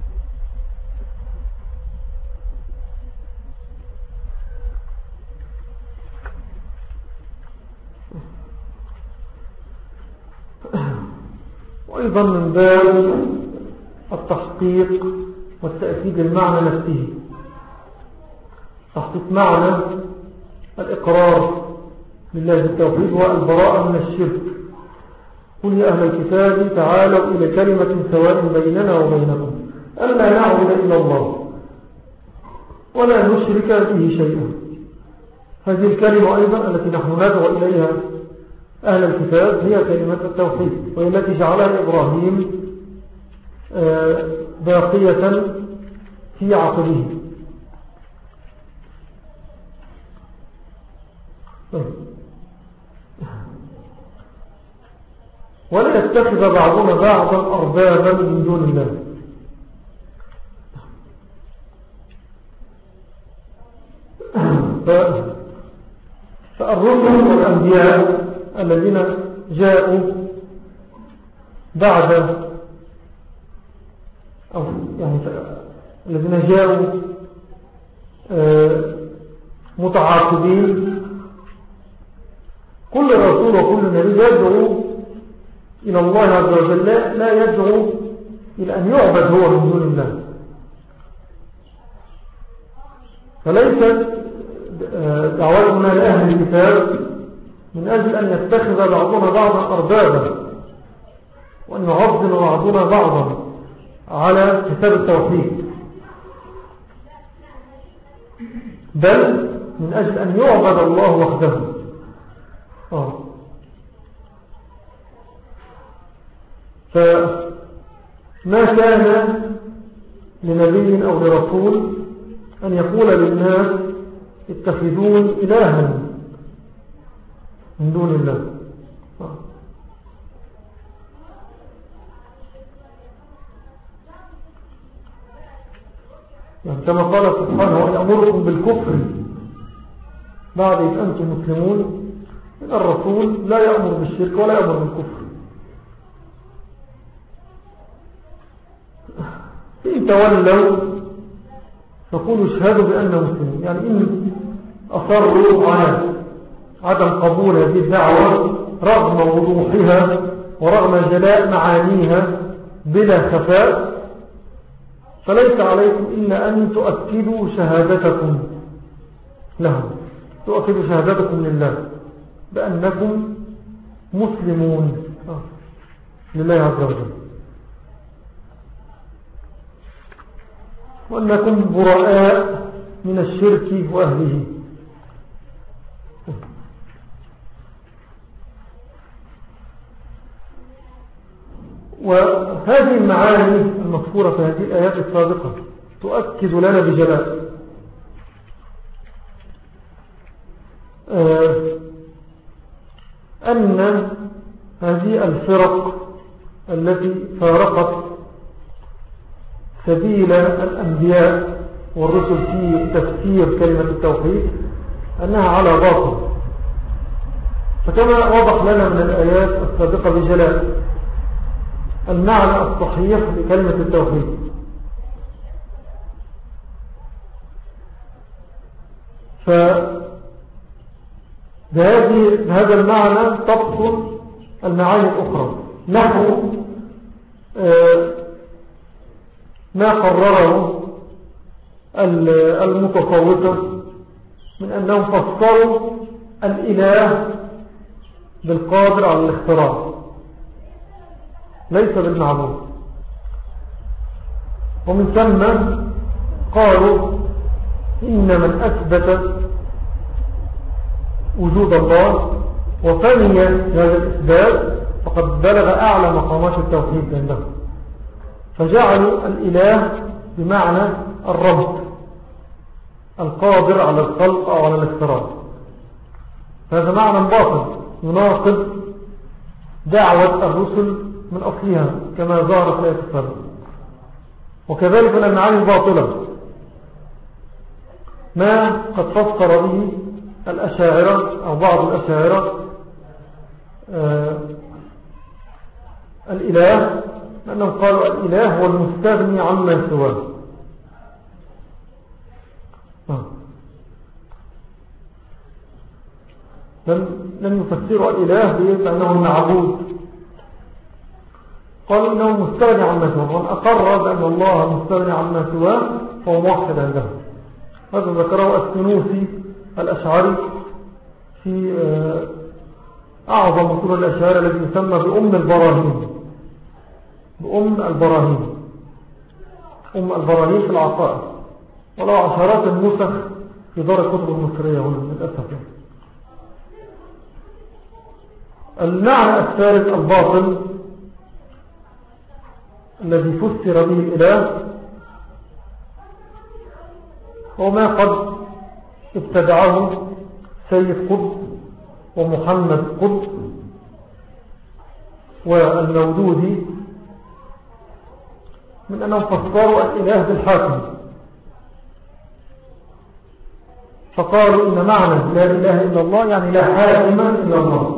وأيضا من باب التحقيق والتأكيد المعنى نفسه، تحقيق معنى الإقرار لله بالتوحيد والبراءة من الشرك. قل يا أهل الكتاب تعالوا إلى كلمة سواء بيننا وبينكم ألا نعبد إلا الله ولا نشرك به شيئا. هذه الكلمة أيضا التي نحن ندعو إليها أهل الكتاب هي كلمة التوحيد، وهي التي جعلها إبراهيم باقية في عقله. ولا يتخذ بعضنا بعضا أربابا من دون الله. فالرسل والأنبياء الذين جاءوا بعد أو يعني الذين جاءوا متعاقبين، كل رسول وكل نبي يدعو إلى الله عز وجل، لا يدعو إلى أن يعبد هو من دون الله. فليست دعوتنا لأهل الكتاب من أجل أن يتخذ بعضنا بعضا أربابا وأن يعظم بعضنا بعضا على كتاب التوحيد، بل من أجل أن يعبد الله وحده. آه. فما كان لنبي أو لرسول أن يقول للناس اتخذون إلها من دون الله. يعني كما قال سبحانه ويأمركم بالكفر بعد إذ أنتم مسلمون، إن الرسول لا يأمر بالشرك ولا يأمر بالكفر. إن تولوا فقولوا اشهدوا بأننا مسلمون، يعني إن أصروا على عدم قبول هذه الدعوة رغم وضوحها ورغم جلاء معانيها بلا خفاء، فليس عليكم إلا أن تؤكدوا شهادتكم لهم، تؤكدوا شهادتكم لله بأنكم مسلمون لله عز وجل، وأنكم براء من الشرك وأهله. وهذه المعاني المذكورة في هذه الآيات السابقة تؤكد لنا بجلاء أن هذه الفرق التي فارقت سبيل الأنبياء والرسل في تفسير كلمة التوحيد أنها على باطل. فكما وضح لنا من الآيات السابقة بجلاء المعنى الصحيح لكلمة التوحيد، فبهذا المعنى تبطل المعاني الأخرى، نحو ما قرره المتصوفة من أنهم فسروا الإله بالقادر على الاختراع ليس بالمعبود، ومن ثم قالوا إن من أثبت وجود الله وفني هذا الإثبات فقد بلغ أعلى مقامات التوحيد عندهم، فجعلوا الإله بمعنى الرب القادر على الخلق أو على الاختراع. هذا معنى باطل يناقض دعوة الرسل من أصلها كما ظهر في الآية السابقة. وكذلك من المعاني الباطلة ما قد فسر به الأشاعرة أو بعض الأشاعرة آه الإله، لأنهم قالوا الإله هو المستغني عما سواه. آه. لم, لم يفسروا الإله بأنه المعبود، قالوا إنه مستغني عما سواه، وأن أقر بأن الله مستغني عما سواه فهو موحد عنده. هذا ذكره السنوسي الأشعري في أعظم أصول الأشعار الذي يسمى بأم البراهين، بأم البراهين أم البراهين في العقائد، ولو عشرات النسخ في دار الكتب المصرية هنا للأسف. المعنى الثالث الباطل الذي فسر به الإله هو ما قد ابتدعه سيد قطب ومحمد قطب والمودودي من أنهم فسروا الإله بالحاكم، فقالوا إن معنى لا إله إلا الله يعني لا حاكم إلا الله.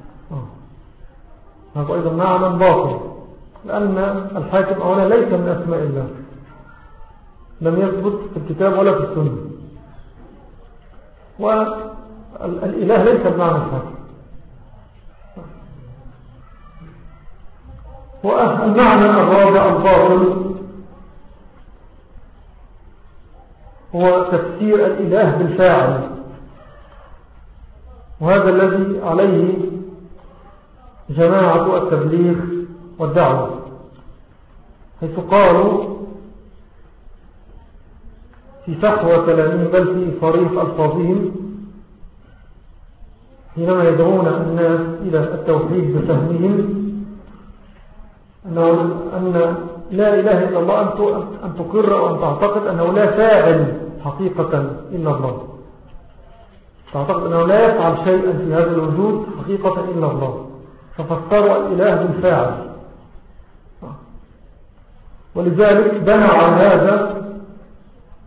هذا أيضا معنى باطل، لأن الحاكم أولا ليس من أسماء الله، لم يثبت في الكتاب ولا في السنة، والإله ليس بمعنى الحاكم. والمعنى الرابع الباطل هو تفسير الإله بالفاعل، وهذا الذي عليه جماعة التبليغ والدعوة، حيث قالوا في فحوى كلامهم بل في صريح ألفاظهم حينما يدعون الناس إلى التوحيد بفهمهم أنه أن لا إله إلا الله أن تقر وأن تعتقد أنه لا فاعل حقيقة إلا الله، تعتقد أنه لا يفعل شيئا في هذا الوجود حقيقة إلا الله، ففسروا الإله بالفاعل. ولذلك بنوا على هذا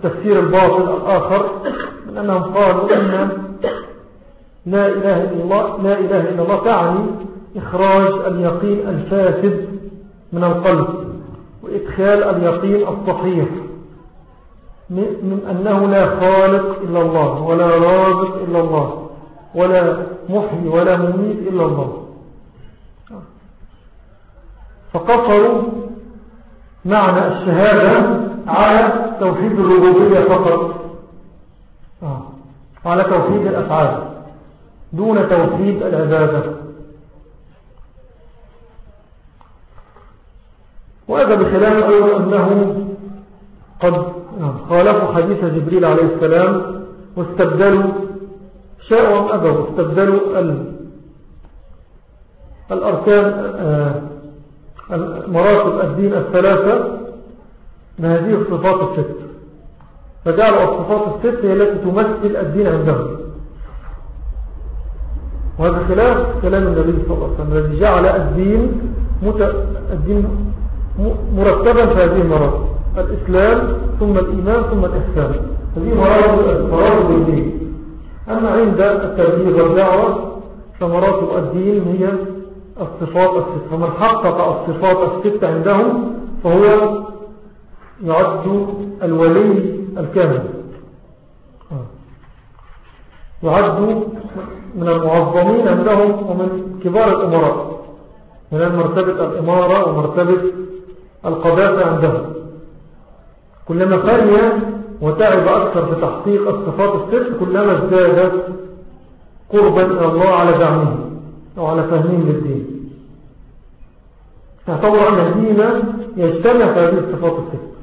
التفسير الباطل الآخر من أنهم قالوا إن لا إله إلا الله لا إله إلا الله تعني إخراج اليقين الفاسد من القلب وإدخال اليقين الصحيح من أنه لا خالق إلا الله ولا رازق إلا الله ولا محيي ولا مميت إلا الله. فقصروا معنى الشهادة على توحيد الربوبية فقط، على توحيد الأفعال دون توحيد العبادة. وهذا بخلاف أيضا أنه قد خالفوا حديث جبريل عليه السلام واستبدلوا شاءوا أم أبوا استبدلوا الأركان مراتب الدين الثلاثة بهذه الصفات الست، فجعلوا الصفات الست هي التي تمثل الدين عندهم. وهذا خلاف كلام النبي صلى الله عليه وسلم الذي جعل الدين مت... الدين مرتبا في هذه المراتب: الإسلام ثم الإيمان ثم الإحسان. هذه مراتب مراتب الدين. أما عند التبليغ والدعوة فمراتب الدين هي الصفات الست، فمن حقق الصفات الست عندهم فهو يعد الولي الكامل، يعد من المعظمين عندهم ومن كبار الأمراء، من مرتبة الإمارة ومرتبة القضاء عندهم. كلما ثانية وتعب أكثر في تحقيق الصفات الست كلما ازدادت قربا إلى الله على زعمه أو على فهمهم للدين. يعتبر أن الدين يجتمع في هذه الصفات الست.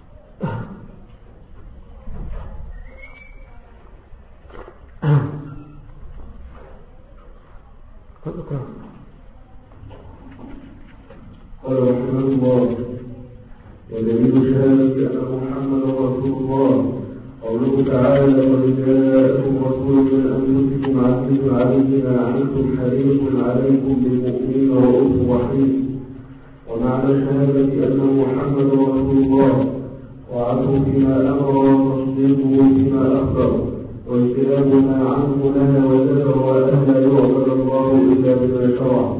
قال رحمه الله: ودليل شهادة أن محمدا رسول الله قوله تعالى: لقد جاءكم رسول من أنفسكم عزيز عليه ما عنتم حريص عليكم بالمؤمنين رؤوف رحيم. ومعنى شهادة أن محمدا رسول الله وعده فيما أمر وتصديقه فيما أخبر واجتناب ما عنه لنا وذكر وأن لا يعبد الله إلا بما شرع.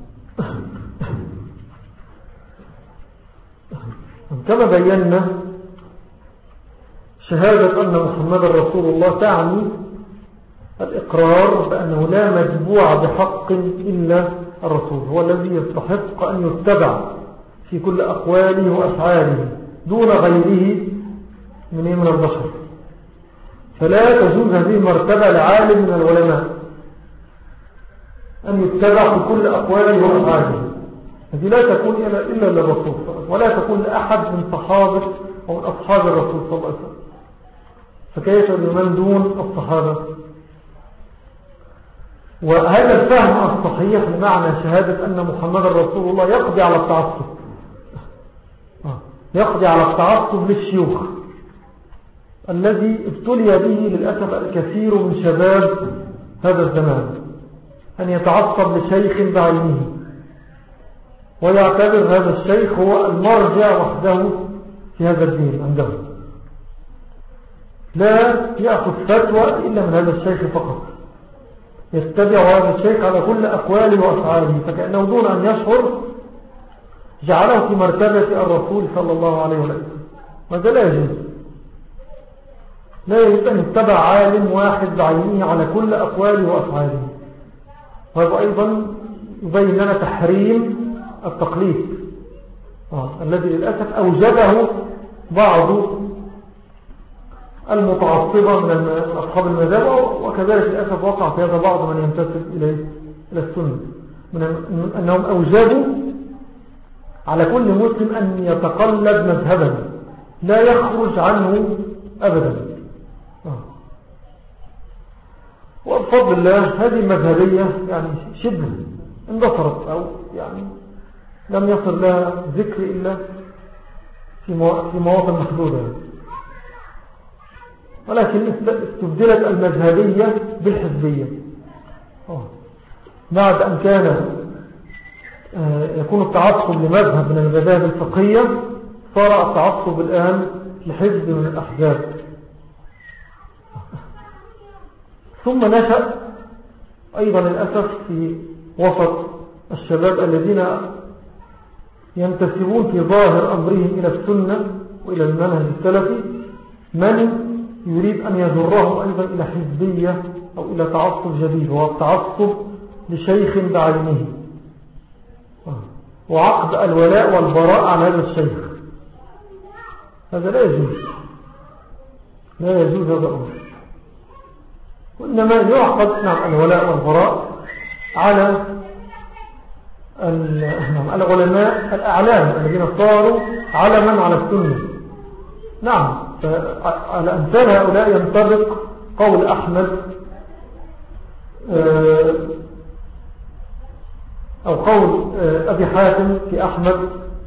كما بينا شهادة أن محمد رسول الله تعني الإقرار بأنه لا مجبوع بحق إلا الرسول، هو الذي يستحق أن يتبع في كل أقواله وأفعاله دون غيره من من البشر. فلا تجوز هذه المرتبة لعالم من العلماء أن يتبع في كل أقواله وأفعاله، هذه لا تكون إلا للرسول ولا تكون لأحد من صحابة أو من أصحاب الرسول صلى الله عليه وسلم، فكيف لمن دون الصحابة؟ وهذا الفهم الصحيح لمعنى شهادة أن محمد رسول الله يقضي على التعصب، يقضي على التعصب للشيوخ الذي ابتلي به للأسف الكثير من شباب هذا الزمان، أن يتعصب لشيخ بعينه ويعتبر هذا الشيخ هو المرجع وحده في هذا الدين عنده، لا يأخذ فتوى إلا من هذا الشيخ فقط، يتبع هذا الشيخ على كل أقواله وأفعاله، فكأنه دون أن يشعر جعله في مرتبة الرسول صلى الله عليه وسلم. وهذا لا يجوز، لا يجوز أن يتبع عالم واحد بعينه على كل أقواله وأفعاله. وهذا أيضا يبين لنا تحريم التقليد آه. الذي للأسف أوجبه بعض المتعصبة من أصحاب المذهب، وكذلك للأسف وقع في هذا بعض من ينتسب إليه إلى السنة، من أنهم أوجبوا على كل مسلم أن يتقلد مذهبا لا يخرج عنه أبدا. آه. وبفضل الله هذه المذهبية يعني شبه اندثرت، أو يعني لم يصل لها ذكر إلا في مواطن محدودة، ولكن استبدلت المذهبية بالحزبية. بعد أن كان يكون التعصب لمذهب من المذاهب الفقهية، صار التعصب الآن لحزب من الأحزاب. ثم نشأ أيضا للأسف في وسط الشباب الذين ينتسبون في ظاهر أمرهم إلى السنة وإلى المنهج السلفي من يريد أن يجرهم أيضا إلى حزبية أو إلى تعصب جديد، وهو التعصب لشيخ بعينه وعقد الولاء والبراء على هذا الشيخ. هذا لا يجوز، لا يجوز هذا الأمر. وإنما يعقد نعم الولاء والبراء على العلماء الأعلام الذين صاروا علما على السنة. نعم، على أمثال هؤلاء ينطبق قول أحمد أو قول أبي حاتم في أحمد: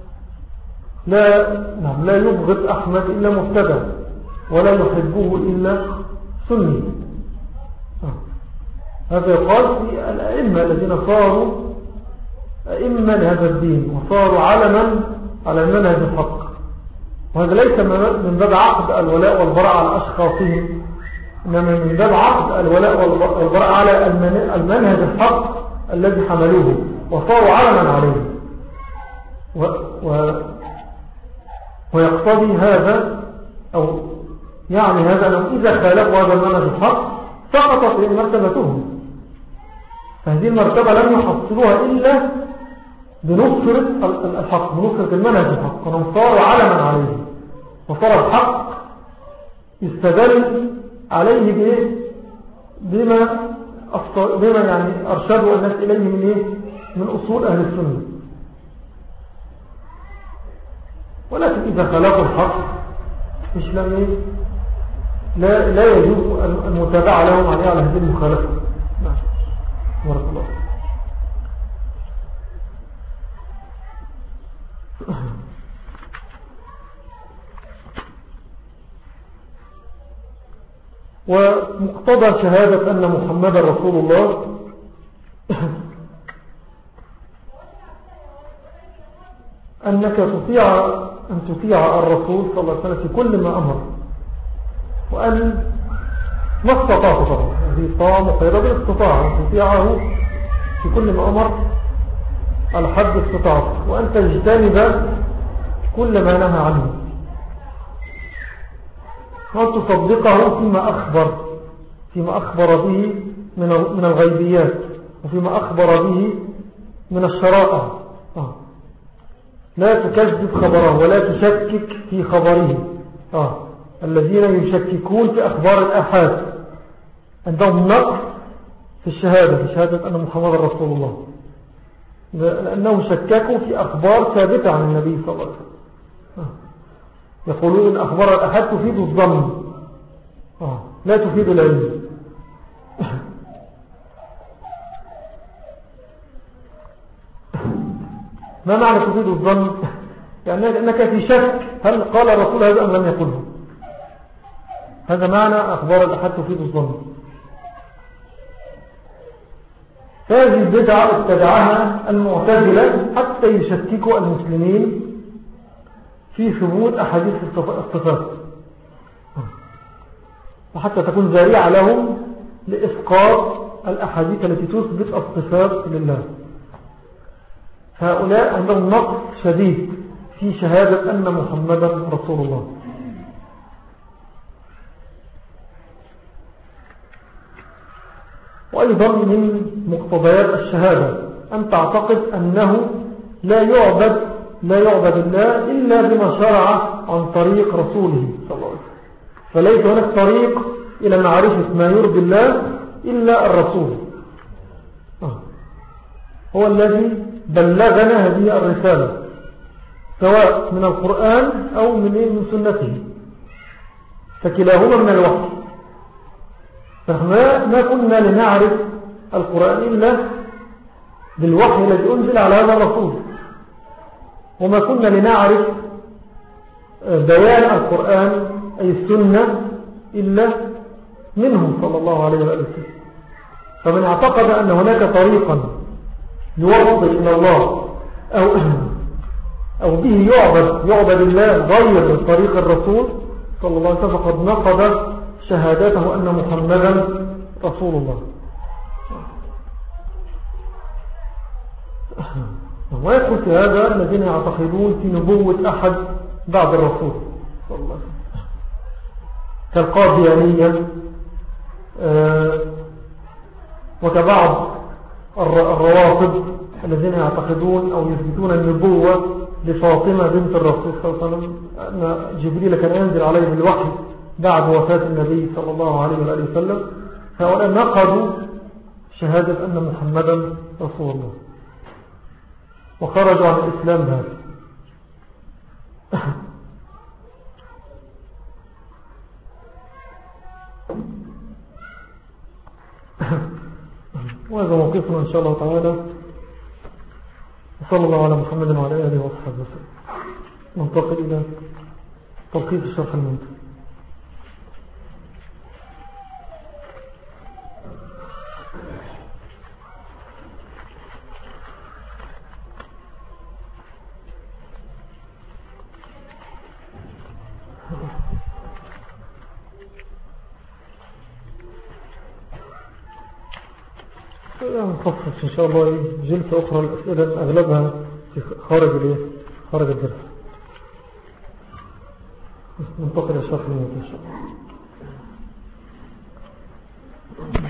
لا نعم لا يبغض أحمد إلا مبتدع ولا يحبه إلا سني. هذا يقال في الأئمة الذين صاروا أئمة لهذا الدين وصاروا علما على المنهج الحق. وهذا ليس من باب عقد الولاء والبراء على أشخاصهم، إنما من باب عقد الولاء والبراء على المنهج الحق الذي حملوه وصاروا علما عليه. و و ويقتضي هذا أو يعني هذا أنهم إذا خالفوا هذا المنهج الحق سقطت مرتبتهم. فهذه المرتبة لم يحصلوها إلا بنصرة الحق، بنصرة المنهج الحق، وهم صاروا علما عليه وصار الحق يستدل عليه بإيه؟ بما, بما يعني أرشدوا الناس إليه من, إيه؟ من أصول أهل السنة. ولكن إذا خلقوا الحق مش لم إيه؟ لا, لا يجوز المتابعة لهم عليه على هذه المخالفة. نعم بارك الله. ومقتضى شهادة أن محمد رسول الله أنك تطيع أن تطيع الرسول صلى الله عليه وسلم في كل ما أمر، وأن ما استطاعت طبعا هذه طاعة مقيدة بالاستطاعة أن تطيعه في كل ما أمر على حد استطاعته، وأن تجتنب كل ما نهى عنه، وأن تصدقه فيما أخبر فيما أخبر به من الغيبيات وفيما أخبر به من الشرائع. آه. لا تكذب خبره ولا تشكك في خبره. آه. الذين يشككون في أخبار الآحاد عندهم نقص في الشهادة، في شهادة أن محمد رسول الله، لأنهم شككوا في أخبار ثابتة عن النبي صلى الله عليه وسلم. آه. يقولون إن أخبار الآحاد تفيد الظن آه. لا تفيد العلم. ما معنى تفيد الظن؟ يعني أنك في شك هل قال الرسول هذا أم لم يقله. هذا معنى أخبار الأحد تفيد الظن. هذه البدعة ابتدعها المعتزلة حتى يشككوا المسلمين في ثبوت أحاديث الصفات، وحتى تكون ذريعة لهم لإسقاط الأحاديث التي تثبت الصفات لله. هؤلاء عندهم نقص شديد في شهادة أن محمدا رسول الله. وأيضا من مقتضيات الشهادة أن تعتقد أنه لا يعبد لا يعبد الله إلا بما شرع عن طريق رسوله صلى الله عليه وسلم. فليس هناك طريق إلى معرفة ما يرضي الله إلا الرسول. هو الذي بلغنا هذه الرسالة سواء من القرآن أو من سنته، فكلاهما من الوحي. فما ما كنا لنعرف القرآن إلا بالوحي الذي أنزل على هذا الرسول، وما كنا لنعرف بيان القرآن أي السنة إلا منه صلى الله عليه وسلم. فمن اعتقد أن هناك طريقا يوصل إلى الله أو, أو به يعبد, يعبد الله غير طريق الرسول صلى الله عليه وسلم فقد نقض شهادته أن محمدا رسول الله. ويدخل في هذا الذين يعتقدون في نبوة أحد بعد الرسول صلى الله عليه وسلم كالقاديانية وكبعض الروافض الذين يعتقدون أو يثبتون النبوة لفاطمة بنت الرسول صلى الله عليه وسلم أن جبريل كان ينزل عليه بالوحي بعد وفاة النبي صلى الله عليه وآله وسلم. فهؤلاء نقضوا شهادة أن محمدا رسول الله وخرجوا عن الإسلام بهذا. وهذا موقفنا إن شاء الله تعالى. صلى الله على محمد وعلى آله وصحبه وسلم. ننتقل إلى تلخيص الشرح الممتع. نخصص إن شاء الله جلسة أخرى الأسئلة أغلبها في خارج خارج الدرس. ننتقل إلى الشرح الممتع إن شاء الله.